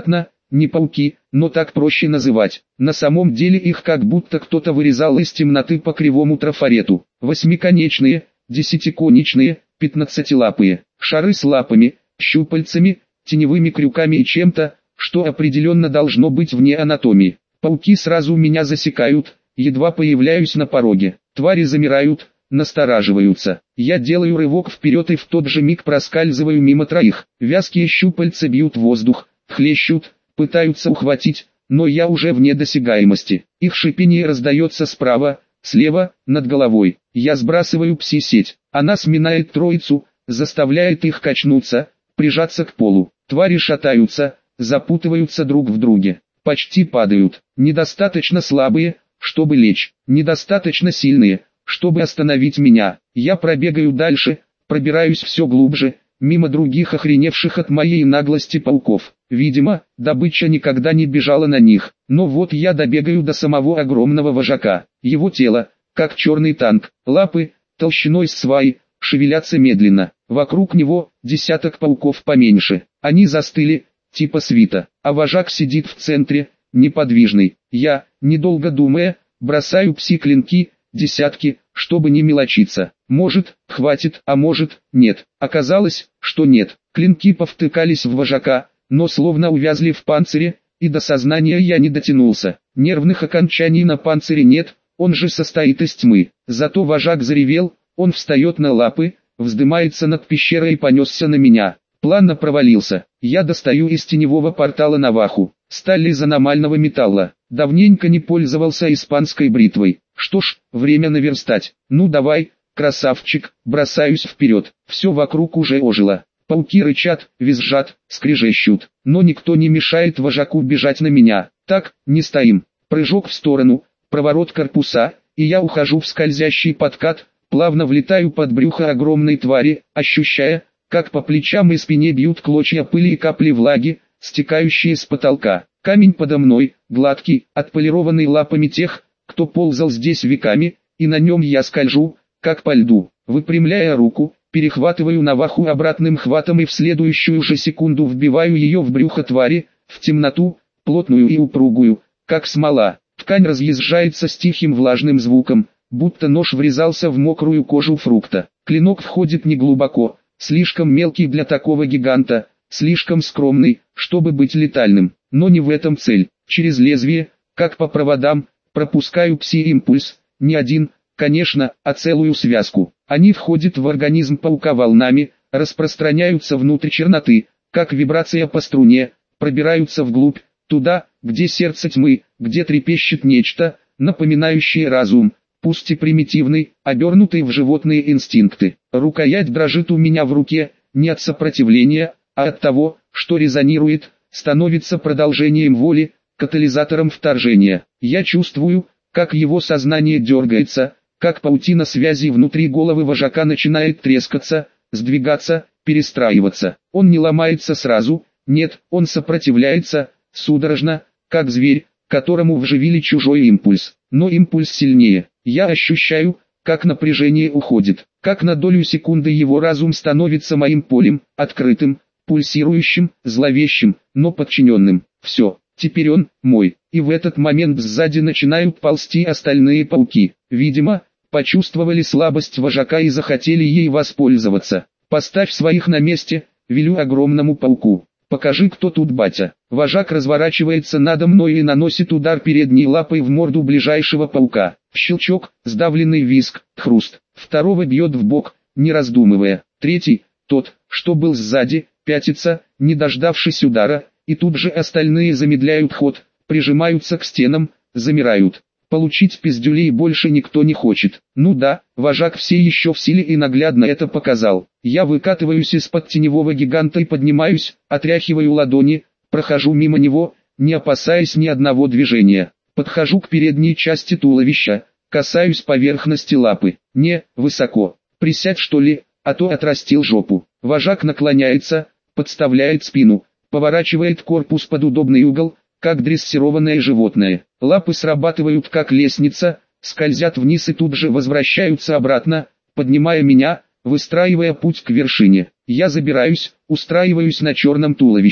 не пауки, но так проще называть. На самом деле их как будто кто-то вырезал из темноты по кривому трафарету. Восьмиконечные, десятиконечные, пятнадцатилапые, шары с лапами, щупальцами, теневыми крюками и чем-то, что определенно должно быть вне анатомии. Пауки сразу меня засекают, едва появляюсь на пороге. Твари замирают, настораживаются. Я делаю рывок вперед и в тот же миг проскальзываю мимо троих. Вязкие щупальца бьют воздух, хлещут, пытаются ухватить, но я уже вне досягаемости. Их шипение раздается справа, слева, над головой. Я сбрасываю пси-сеть. Она сминает троицу, заставляет их качнуться, прижаться к полу. Твари шатаются, запутываются друг в друге. Почти падают. Недостаточно слабые, чтобы лечь. Недостаточно сильные, чтобы остановить меня. Я пробегаю дальше, пробираюсь все глубже, мимо других охреневших от моей наглости пауков. Видимо, добыча никогда не бежала на них. Но вот я добегаю до самого огромного вожака. Его тело, как черный танк, лапы, толщиной с сваи, шевелятся медленно. Вокруг него десяток пауков поменьше. Они застыли, типа свита, а вожак сидит в центре, неподвижный. Я, недолго думая, бросаю пси-клинки, десятки, чтобы не мелочиться. Может, хватит, а может, нет. Оказалось, что нет. Клинки повтыкались в вожака, но словно увязли в панцире, и до сознания я не дотянулся. Нервных окончаний на панцире нет, он же состоит из тьмы. Зато вожак заревел, он встает на лапы, вздымается над пещерой и понесся на меня. План провалился. Я достаю из теневого портала наваху, сталь из аномального металла. Давненько не пользовался испанской бритвой. Что ж, время наверстать. Ну давай, красавчик, бросаюсь вперед. Все вокруг уже ожило. Пауки рычат, визжат, скрежещут. Но никто не мешает вожаку бежать на меня. Так, не стоим. Прыжок в сторону, проворот корпуса, и я ухожу в скользящий подкат, плавно влетаю под брюхо огромной твари, ощущая, как по плечам и спине бьют клочья пыли и капли влаги, стекающие с потолка. Камень подо мной, гладкий, отполированный лапами тех, кто ползал здесь веками, и на нем я скольжу, как по льду. Выпрямляя руку, перехватываю наваху обратным хватом и в следующую же секунду вбиваю ее в брюхо твари, в темноту, плотную и упругую, как смола. Ткань разъезжается с тихим влажным звуком, будто нож врезался в мокрую кожу фрукта. Клинок входит неглубоко, слишком мелкий для такого гиганта, слишком скромный, чтобы быть летальным. Но не в этом цель. Через лезвие, как по проводам, пропускаю пси-импульс, не один, конечно, а целую связку. Они входят в организм паука волнами, распространяются внутрь черноты, как вибрация по струне, пробираются вглубь, туда, где сердце тьмы, где трепещет нечто, напоминающее разум, пусть и примитивный, обернутый в животные инстинкты. Рукоять дрожит у меня в руке, не от сопротивления, а от того, что резонирует, становится продолжением воли, катализатором вторжения. Я чувствую, как его сознание дергается, как паутина связи внутри головы вожака начинает трескаться, сдвигаться, перестраиваться. Он не ломается сразу, нет, он сопротивляется, судорожно, как зверь, которому вживили чужой импульс. Но импульс сильнее. Я ощущаю, как напряжение уходит, как на долю секунды его разум становится моим полем, открытым, пульсирующим, зловещим, но подчиненным. Все, теперь он мой. И в этот момент сзади начинают ползти остальные пауки. Видимо, почувствовали слабость вожака и захотели ей воспользоваться. Поставь своих на месте, велю огромному пауку. Покажи, кто тут батя. Вожак разворачивается надо мной и наносит удар передней лапой в морду ближайшего паука. Щелчок, сдавленный визг, хруст. Второго бьет в бок, не раздумывая. Третий, тот, что был сзади, пятится, не дождавшись удара, и тут же остальные замедляют ход, прижимаются к стенам, замирают. Получить пиздюлей больше никто не хочет. Ну да, вожак все еще в силе и наглядно это показал. Я выкатываюсь из-под теневого гиганта и поднимаюсь, отряхиваю ладони, прохожу мимо него, не опасаясь ни одного движения. Подхожу к передней части туловища, касаюсь поверхности лапы. Не, высоко. Присядь что ли, а то отрастил жопу. Вожак наклоняется, подставляет спину, поворачивает корпус под удобный угол, как дрессированное животное. Лапы срабатывают как лестница, скользят вниз и тут же возвращаются обратно, поднимая меня, выстраивая путь к вершине. Я забираюсь, устраиваюсь на черном туловище.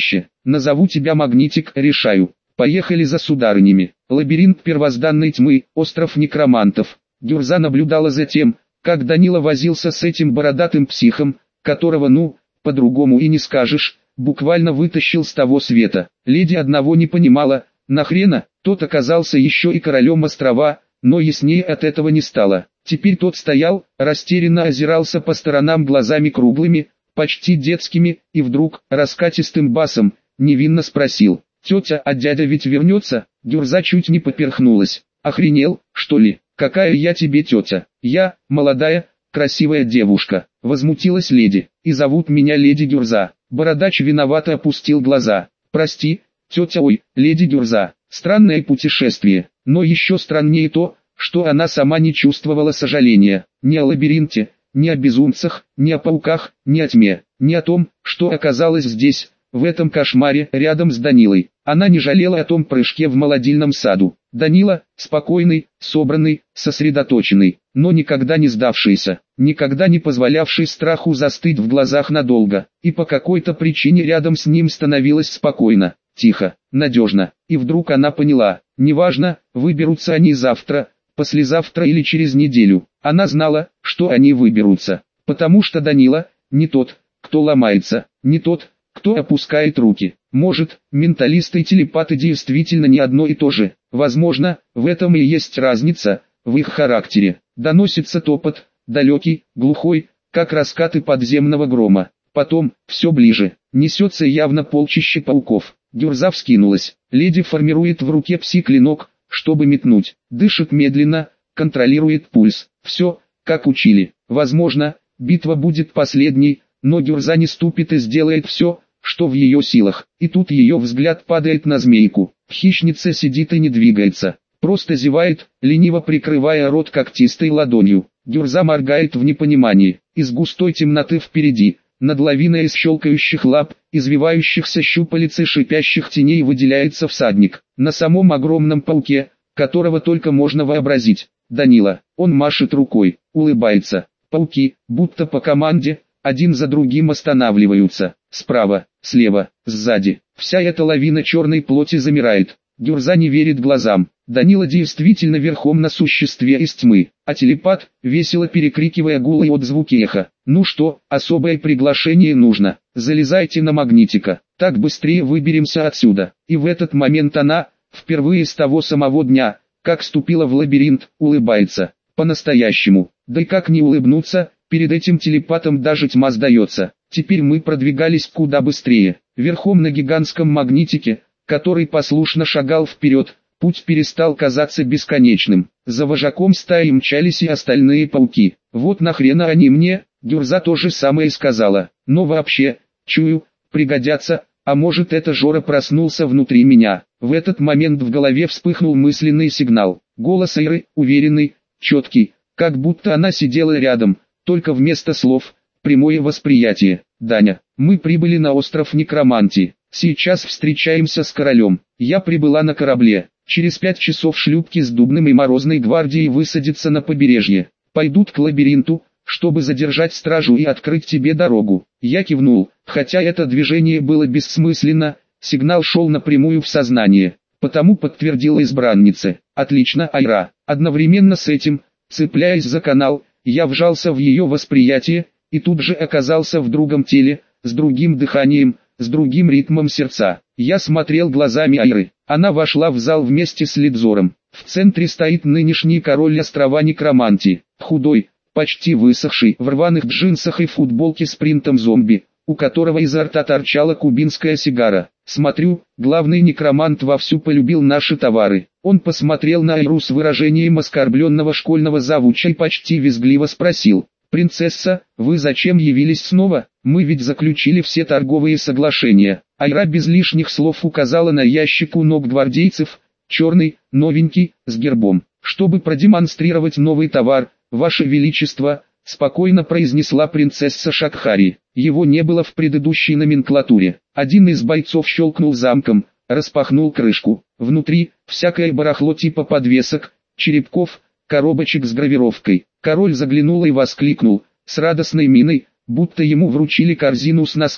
назову тебя Магнитик, решаю. Поехали за сударынями. Лабиринт первозданной тьмы, остров некромантов. Гюрза наблюдала за тем, как Данила возился с этим бородатым психом, которого, ну, по-другому и не скажешь, буквально вытащил с того света. Леди одного не понимала, нахрена, тот оказался еще и королем острова, но яснее от этого не стало. Теперь тот стоял, растерянно озирался по сторонам глазами круглыми, почти детскими, и вдруг, раскатистым басом, невинно спросил: «Тетя, а дядя ведь вернется?» Гюрза чуть не поперхнулась. «Охренел, что ли? Какая я тебе тетя? Я, молодая, красивая девушка», — возмутилась леди. «И зовут меня леди Гюрза». Бородач виновато опустил глаза. «Прости, тетя, ой, леди Гюрза». Странное путешествие, но еще страннее то, что она сама не чувствовала сожаления. Ни о лабиринте, ни о безумцах, ни о пауках, ни о тьме, ни о том, что оказалось здесь, в этом кошмаре, рядом с Данилой. Она не жалела о том прыжке в молодильном саду. Данила, спокойный, собранный, сосредоточенный, но никогда не сдавшийся, никогда не позволявший страху застыть в глазах надолго, и по какой-то причине рядом с ним становилось спокойно, тихо, надежно. И вдруг она поняла, неважно, выберутся они завтра, послезавтра или через неделю, она знала, что они выберутся, потому что Данила не тот, кто ломается, не тот, кто опускает руки. Может, менталисты и телепаты действительно не одно и то же. Возможно, в этом и есть разница, в их характере. Доносится топот, далекий, глухой, как раскаты подземного грома. Потом, все ближе, несется явно полчище пауков. Гюрза вскинулась. Леди формирует в руке пси-клинок, чтобы метнуть. Дышит медленно, контролирует пульс. Все, как учили. Возможно, битва будет последней, но Гюрза не ступит и сделает все, что в ее силах. И тут ее взгляд падает на змейку. Хищница сидит и не двигается, просто зевает, лениво прикрывая рот когтистой ладонью. Гюрза моргает в непонимании. Из густой темноты впереди, над лавиной из щелкающих лап, извивающихся щупалец и шипящих теней выделяется всадник. На самом огромном пауке, которого только можно вообразить, Данила. Он машет рукой, улыбается. Пауки, будто по команде, один за другим останавливаются. Справа, слева, сзади. Вся эта лавина черной плоти замирает. Гюрза не верит глазам. Данила действительно верхом на существе из тьмы, а телепат, весело перекрикивая гул и отзвуки эха: «Ну что, особое приглашение нужно, залезайте на Магнитика, так быстрее выберемся отсюда». И в этот момент она, впервые с того самого дня, как ступила в лабиринт, улыбается. По-настоящему. Да и как не улыбнуться, перед этим телепатом даже тьма сдается. Теперь мы продвигались куда быстрее. Верхом на гигантском магнитике, который послушно шагал вперед, путь перестал казаться бесконечным. За вожаком стаи мчались и остальные пауки. «Вот нахрена они мне?» Гюрза то же самое сказала. «Но вообще, чую, пригодятся, а может это Жора проснулся внутри меня». В этот момент в голове вспыхнул мысленный сигнал. Голос Айры, уверенный, четкий, как будто она сидела рядом, только вместо слов – прямое восприятие. «Даня, мы прибыли на остров Некромантии. Сейчас встречаемся с королем. Я прибыла на корабле. Через пять часов шлюпки с Дубным и Морозной гвардией высадятся на побережье. Пойдут к лабиринту, чтобы задержать стражу и открыть тебе дорогу». Я кивнул, хотя это движение было бессмысленно, сигнал шел напрямую в сознание. Потому подтвердила избранница. «Отлично, Айра». Одновременно с этим, цепляясь за канал, я вжался в ее восприятие, и тут же оказался в другом теле, с другим дыханием, с другим ритмом сердца. Я смотрел глазами Айры. Она вошла в зал вместе с Лидзором. В центре стоит нынешний король острова Некромантии. Худой, почти высохший, в рваных джинсах и футболке с принтом зомби, у которого изо рта торчала кубинская сигара. Смотрю, главный некромант вовсю полюбил наши товары. Он посмотрел на Айру с выражением оскорбленного школьного завуча и почти визгливо спросил: «Принцесса, вы зачем явились снова? Мы ведь заключили все торговые соглашения». Айра без лишних слов указала на ящик у ног гвардейцев, черный, новенький, с гербом. «Чтобы продемонстрировать новый товар, Ваше Величество», — спокойно произнесла принцесса Шакхари. Его не было в предыдущей номенклатуре. Один из бойцов щелкнул замком, распахнул крышку. Внутри всякое барахло типа подвесок, черепков, коробочек с гравировкой. Король заглянул и воскликнул, с радостной миной, будто ему вручили корзину с носками: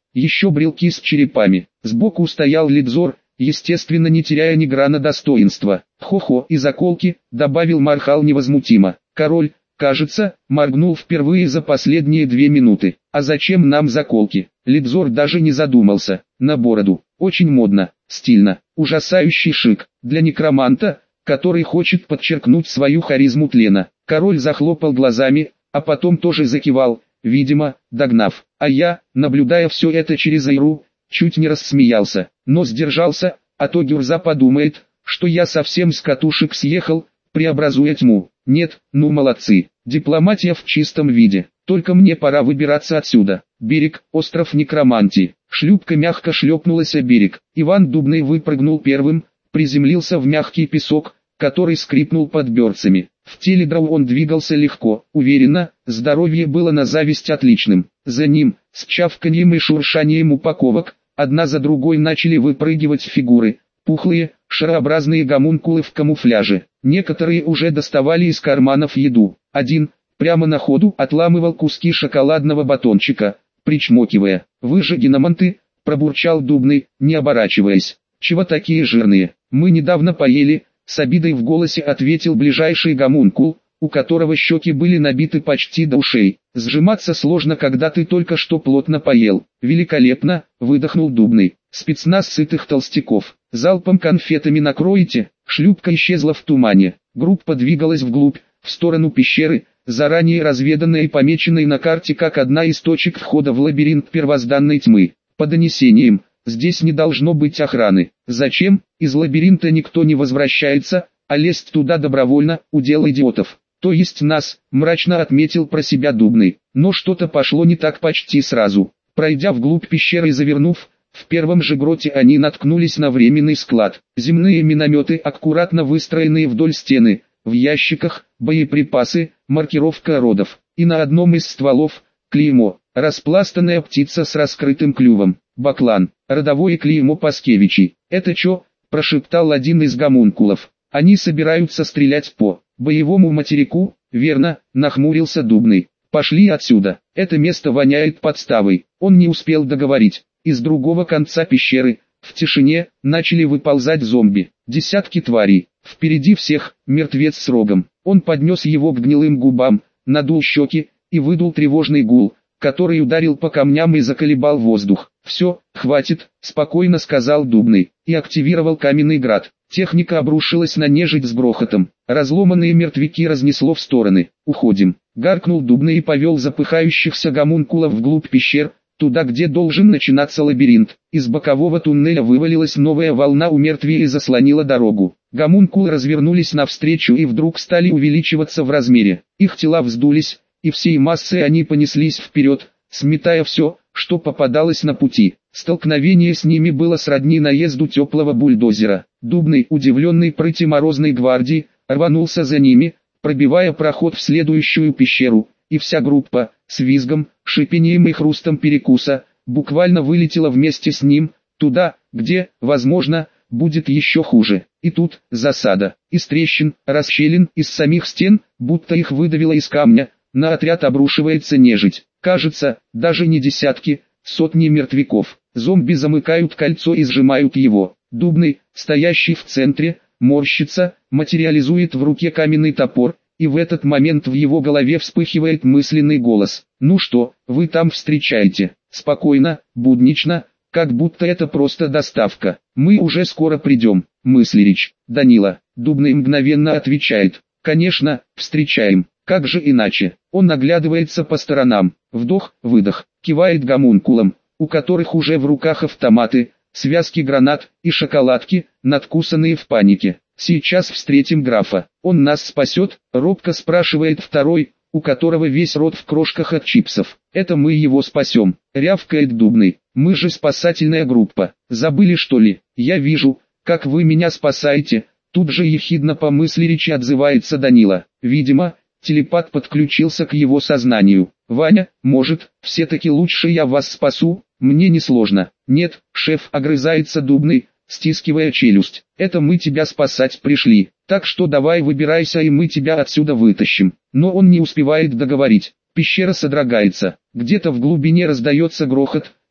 еще брелки с черепами. Сбоку стоял Лидзор, естественно не теряя ни грана достоинства. «Хо-хо и заколки», — добавил Мархал невозмутимо. Король, кажется, моргнул впервые за последние две минуты. «А зачем нам заколки?» Лидзор даже не задумался. «На бороду. Очень модно, стильно, ужасающий шик. Для некроманта, который хочет подчеркнуть свою харизму тлена». Король захлопал глазами, а потом тоже закивал, видимо, догнав. А я, наблюдая все это через Айру, чуть не рассмеялся, но сдержался, а то Гюрза подумает, что я совсем с катушек съехал, преобразуя тьму. Нет, ну молодцы, дипломатия в чистом виде. Только мне пора выбираться отсюда. Берег, остров Некромантии. Шлюпка мягко шлепнулась о берег. Иван Дубный выпрыгнул первым, приземлился в мягкий песок, который скрипнул под берцами. В теле драу он двигался легко, уверенно, здоровье было на зависть отличным. За ним, с чавканьем и шуршанием упаковок, одна за другой начали выпрыгивать фигуры, пухлые, шарообразные гомункулы в камуфляже. Некоторые уже доставали из карманов еду. Один, прямо на ходу, отламывал куски шоколадного батончика, причмокивая. «Вы же геноманты», — пробурчал Дубный, не оборачиваясь. «Чего такие жирные? Мы недавно поели», — с обидой в голосе ответил ближайший гомункул, у которого щеки были набиты почти до ушей. «Сжиматься сложно, когда ты только что плотно поел». «Великолепно», — выдохнул Дубный. «Спецназ сытых толстяков. Залпом конфетами накроете?» Шлюпка исчезла в тумане. Группа двигалась вглубь, в сторону пещеры, заранее разведанной и помеченной на карте как одна из точек входа в лабиринт первозданной тьмы. По донесениям, здесь не должно быть охраны. Зачем? Из лабиринта никто не возвращается, а лезть туда добровольно – удел идиотов. То есть нас, мрачно отметил про себя Дубный. Но что-то пошло не так почти сразу. Пройдя вглубь пещеры и завернув, в первом же гроте они наткнулись на временный склад. Земные минометы, аккуратно выстроенные вдоль стены, в ящиках, боеприпасы, маркировка родов. И на одном из стволов – клеймо, распластанная птица с раскрытым клювом. Баклан, родовое клеймо Паскевичей. «Это чё?» – прошептал один из гомункулов. «Они собираются стрелять по боевому материку?» «Верно», – нахмурился Дубный. «Пошли отсюда, это место воняет подставой». Он не успел договорить. Из другого конца пещеры, в тишине, начали выползать зомби. Десятки тварей. Впереди всех, мертвец с рогом. Он поднес его к гнилым губам, надул щеки и выдул тревожный гул, который ударил по камням и заколебал воздух. «Все, хватит», — спокойно сказал Дубный, и активировал каменный град. Техника обрушилась на нежить с грохотом. Разломанные мертвяки разнесло в стороны. «Уходим», — гаркнул Дубный и повел запыхающихся гомункулов вглубь пещер, туда, где должен начинаться лабиринт. Из бокового туннеля вывалилась новая волна умертвия и заслонила дорогу. Гомункулы развернулись навстречу и вдруг стали увеличиваться в размере. Их тела вздулись, и всей массой они понеслись вперед, сметая все, что попадалось на пути. Столкновение с ними было сродни наезду теплого бульдозера. Дубный, удивленный прыти Морозной гвардии, рванулся за ними, пробивая проход в следующую пещеру, и вся группа, с визгом, шипением и хрустом перекуса, буквально вылетела вместе с ним, туда, где, возможно, будет еще хуже. И тут, засада, из трещин, расщелин, из самих стен, будто их выдавило из камня, на отряд обрушивается нежить. Кажется, даже не десятки, сотни мертвяков. Зомби замыкают кольцо и сжимают его. Дубный, стоящий в центре, морщится, материализует в руке каменный топор, и в этот момент в его голове вспыхивает мысленный голос. «Ну что, вы там встречаете?» Спокойно, буднично, как будто это просто доставка. «Мы уже скоро придем, мыслерич». «Данила», Дубный мгновенно отвечает. «Конечно, встречаем. Как же иначе?» Он наглядывается по сторонам. Вдох, выдох, кивает гомункулам, у которых уже в руках автоматы, связки гранат и шоколадки, надкусанные в панике. «Сейчас встретим графа. Он нас спасет?» — робко спрашивает второй, у которого весь рот в крошках от чипсов. «Это мы его спасем», — рявкает Дубный. «Мы же спасательная группа. Забыли, что ли? Я вижу, как вы меня спасаете». Тут же ехидно по мысли речи отзывается Данила. Видимо, телепат подключился к его сознанию. «Ваня, может, все-таки лучше я вас спасу? Мне несложно». «Нет, шеф», — огрызается Дубный, стискивая челюсть. «Это мы тебя спасать пришли. Так что давай выбирайся, и мы тебя отсюда вытащим». Но он не успевает договорить. Пещера содрогается. Где-то в глубине раздается грохот,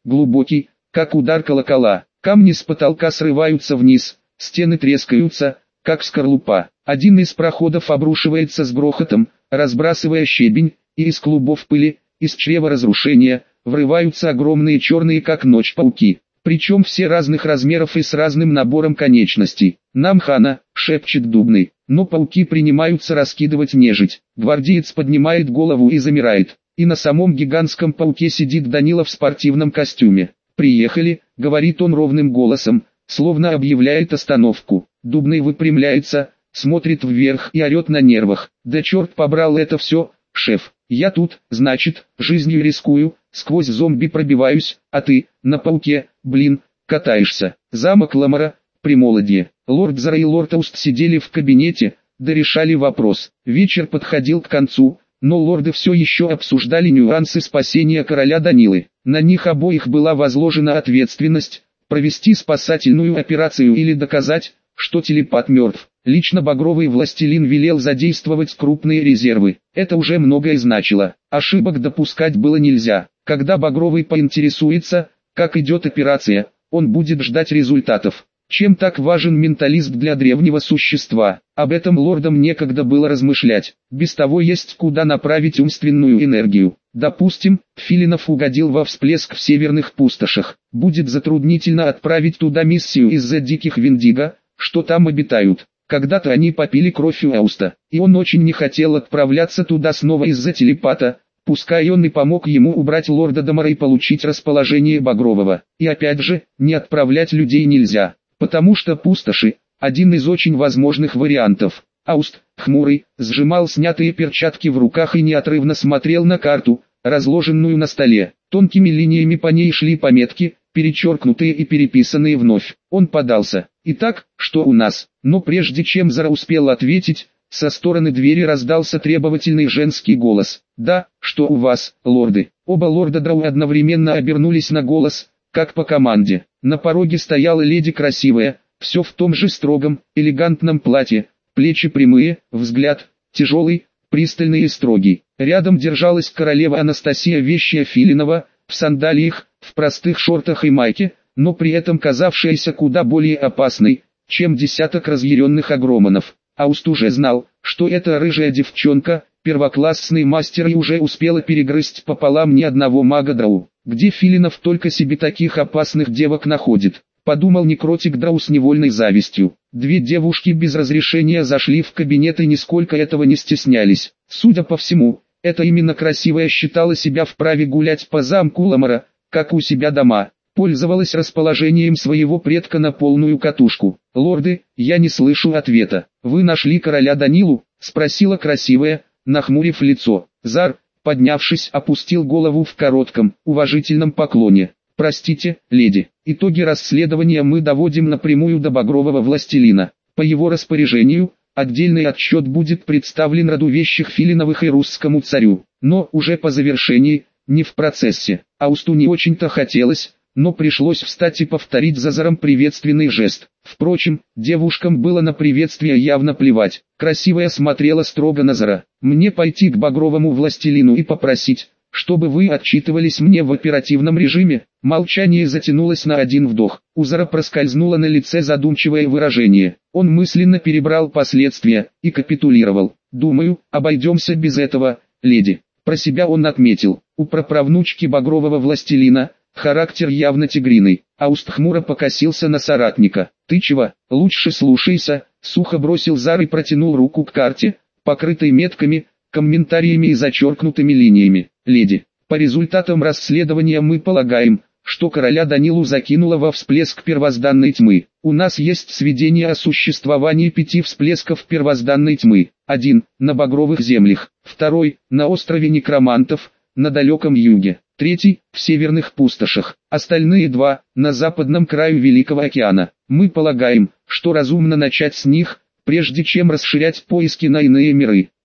глубокий, как удар колокола. Камни с потолка срываются вниз, стены трескаются, как скорлупа. Один из проходов обрушивается с грохотом, разбрасывая щебень, и из клубов пыли, из чрева разрушения, врываются огромные черные как ночь пауки. Причем все разных размеров и с разным набором конечностей. «Нам хана», — шепчет Дубный, но пауки принимаются раскидывать нежить. Гвардеец поднимает голову и замирает. И на самом гигантском пауке сидит Данила в спортивном костюме. «Приехали», — говорит он ровным голосом, словно объявляет остановку. Дубный выпрямляется, смотрит вверх и орет на нервах. «Да черт побрал это все, шеф, я тут, значит, жизнью рискую, сквозь зомби пробиваюсь, а ты, на пауке, блин, катаешься». Замок Ламара, Примолодье. Лорд Зара и лорд Ауст сидели в кабинете, да решали вопрос. Вечер подходил к концу, но лорды все еще обсуждали нюансы спасения короля Данилы. На них обоих была возложена ответственность провести спасательную операцию или доказать, что телепат мертв. Лично багровый властелин велел задействовать крупные резервы. Это уже многое значило. Ошибок допускать было нельзя. Когда багровый поинтересуется, как идет операция, он будет ждать результатов. Чем так важен менталист для древнего существа? Об этом лордам некогда было размышлять. Без того есть куда направить умственную энергию. Допустим, Филинов угодил во всплеск в северных пустошах. Будет затруднительно отправить туда миссию из-за диких Виндиго, что там обитают. Когда-то они попили кровь у Ауста, и он очень не хотел отправляться туда снова из-за телепата, пускай он и помог ему убрать лорда Дамара и получить расположение Багрового. И опять же, не отправлять людей нельзя, потому что пустоши – один из очень возможных вариантов. Ауст, хмурый, сжимал снятые перчатки в руках и неотрывно смотрел на карту, разложенную на столе. Тонкими линиями по ней шли пометки, перечеркнутые и переписанные вновь. Он подался. «Итак, что у нас?» Но прежде чем Зара успел ответить, со стороны двери раздался требовательный женский голос. «Да, что у вас, лорды?» Оба лорда Драу одновременно обернулись на голос, как по команде. На пороге стояла леди красивая, все в том же строгом, элегантном платье, плечи прямые, взгляд тяжелый, пристальный и строгий. Рядом держалась королева Анастасия Вещая Филинова, в сандалиях, в простых шортах и майке, но при этом казавшаяся куда более опасной, чем десяток разъяренных агроманов. Ауст уже знал, что эта рыжая девчонка, первоклассный мастер и уже успела перегрызть пополам ни одного мага Драу. Где Филинов только себе таких опасных девок находит, подумал некротик Драу с невольной завистью. Две девушки без разрешения зашли в кабинет и нисколько этого не стеснялись. Судя по всему, это именно красивая считала себя вправе гулять по замку Ламара, как у себя дома. Пользовалась расположением своего предка на полную катушку. «Лорды, я не слышу ответа. Вы нашли короля Данилу?» — спросила красивая, нахмурив лицо. Зар, поднявшись, опустил голову в коротком, уважительном поклоне. «Простите, леди, итоги расследования мы доводим напрямую до Багрового властелина. По его распоряжению, отдельный отчет будет представлен роду вещих Филиновых и русскому царю. Но уже по завершении, не в процессе. Аусту не очень-то хотелось, но пришлось встать и повторить за Заром приветственный жест. Впрочем, девушкам было на приветствие явно плевать. Красивая смотрела строго на Зара. «Мне пойти к Багровому властелину и попросить, чтобы вы отчитывались мне в оперативном режиме?» Молчание затянулось на один вдох. У Зара проскользнуло на лице задумчивое выражение. Он мысленно перебрал последствия и капитулировал. «Думаю, обойдемся без этого, леди». Про себя он отметил. У праправнучки Багрового властелина характер явно тигриный. Ауст хмуро покосился на соратника. «Ты чего? Лучше слушайся», — сухо бросил Зар и протянул руку к карте, покрытой метками, комментариями и зачеркнутыми линиями. «Леди, по результатам расследования мы полагаем, что короля Данилу закинуло во всплеск первозданной тьмы. У нас есть сведения о существовании пяти всплесков первозданной тьмы. Один – на Багровых землях, второй – на острове Некромантов, на далеком юге, третий – в северных пустошах, остальные два – на западном краю Великого океана. Мы полагаем, что разумно начать с них, прежде чем расширять поиски на иные миры.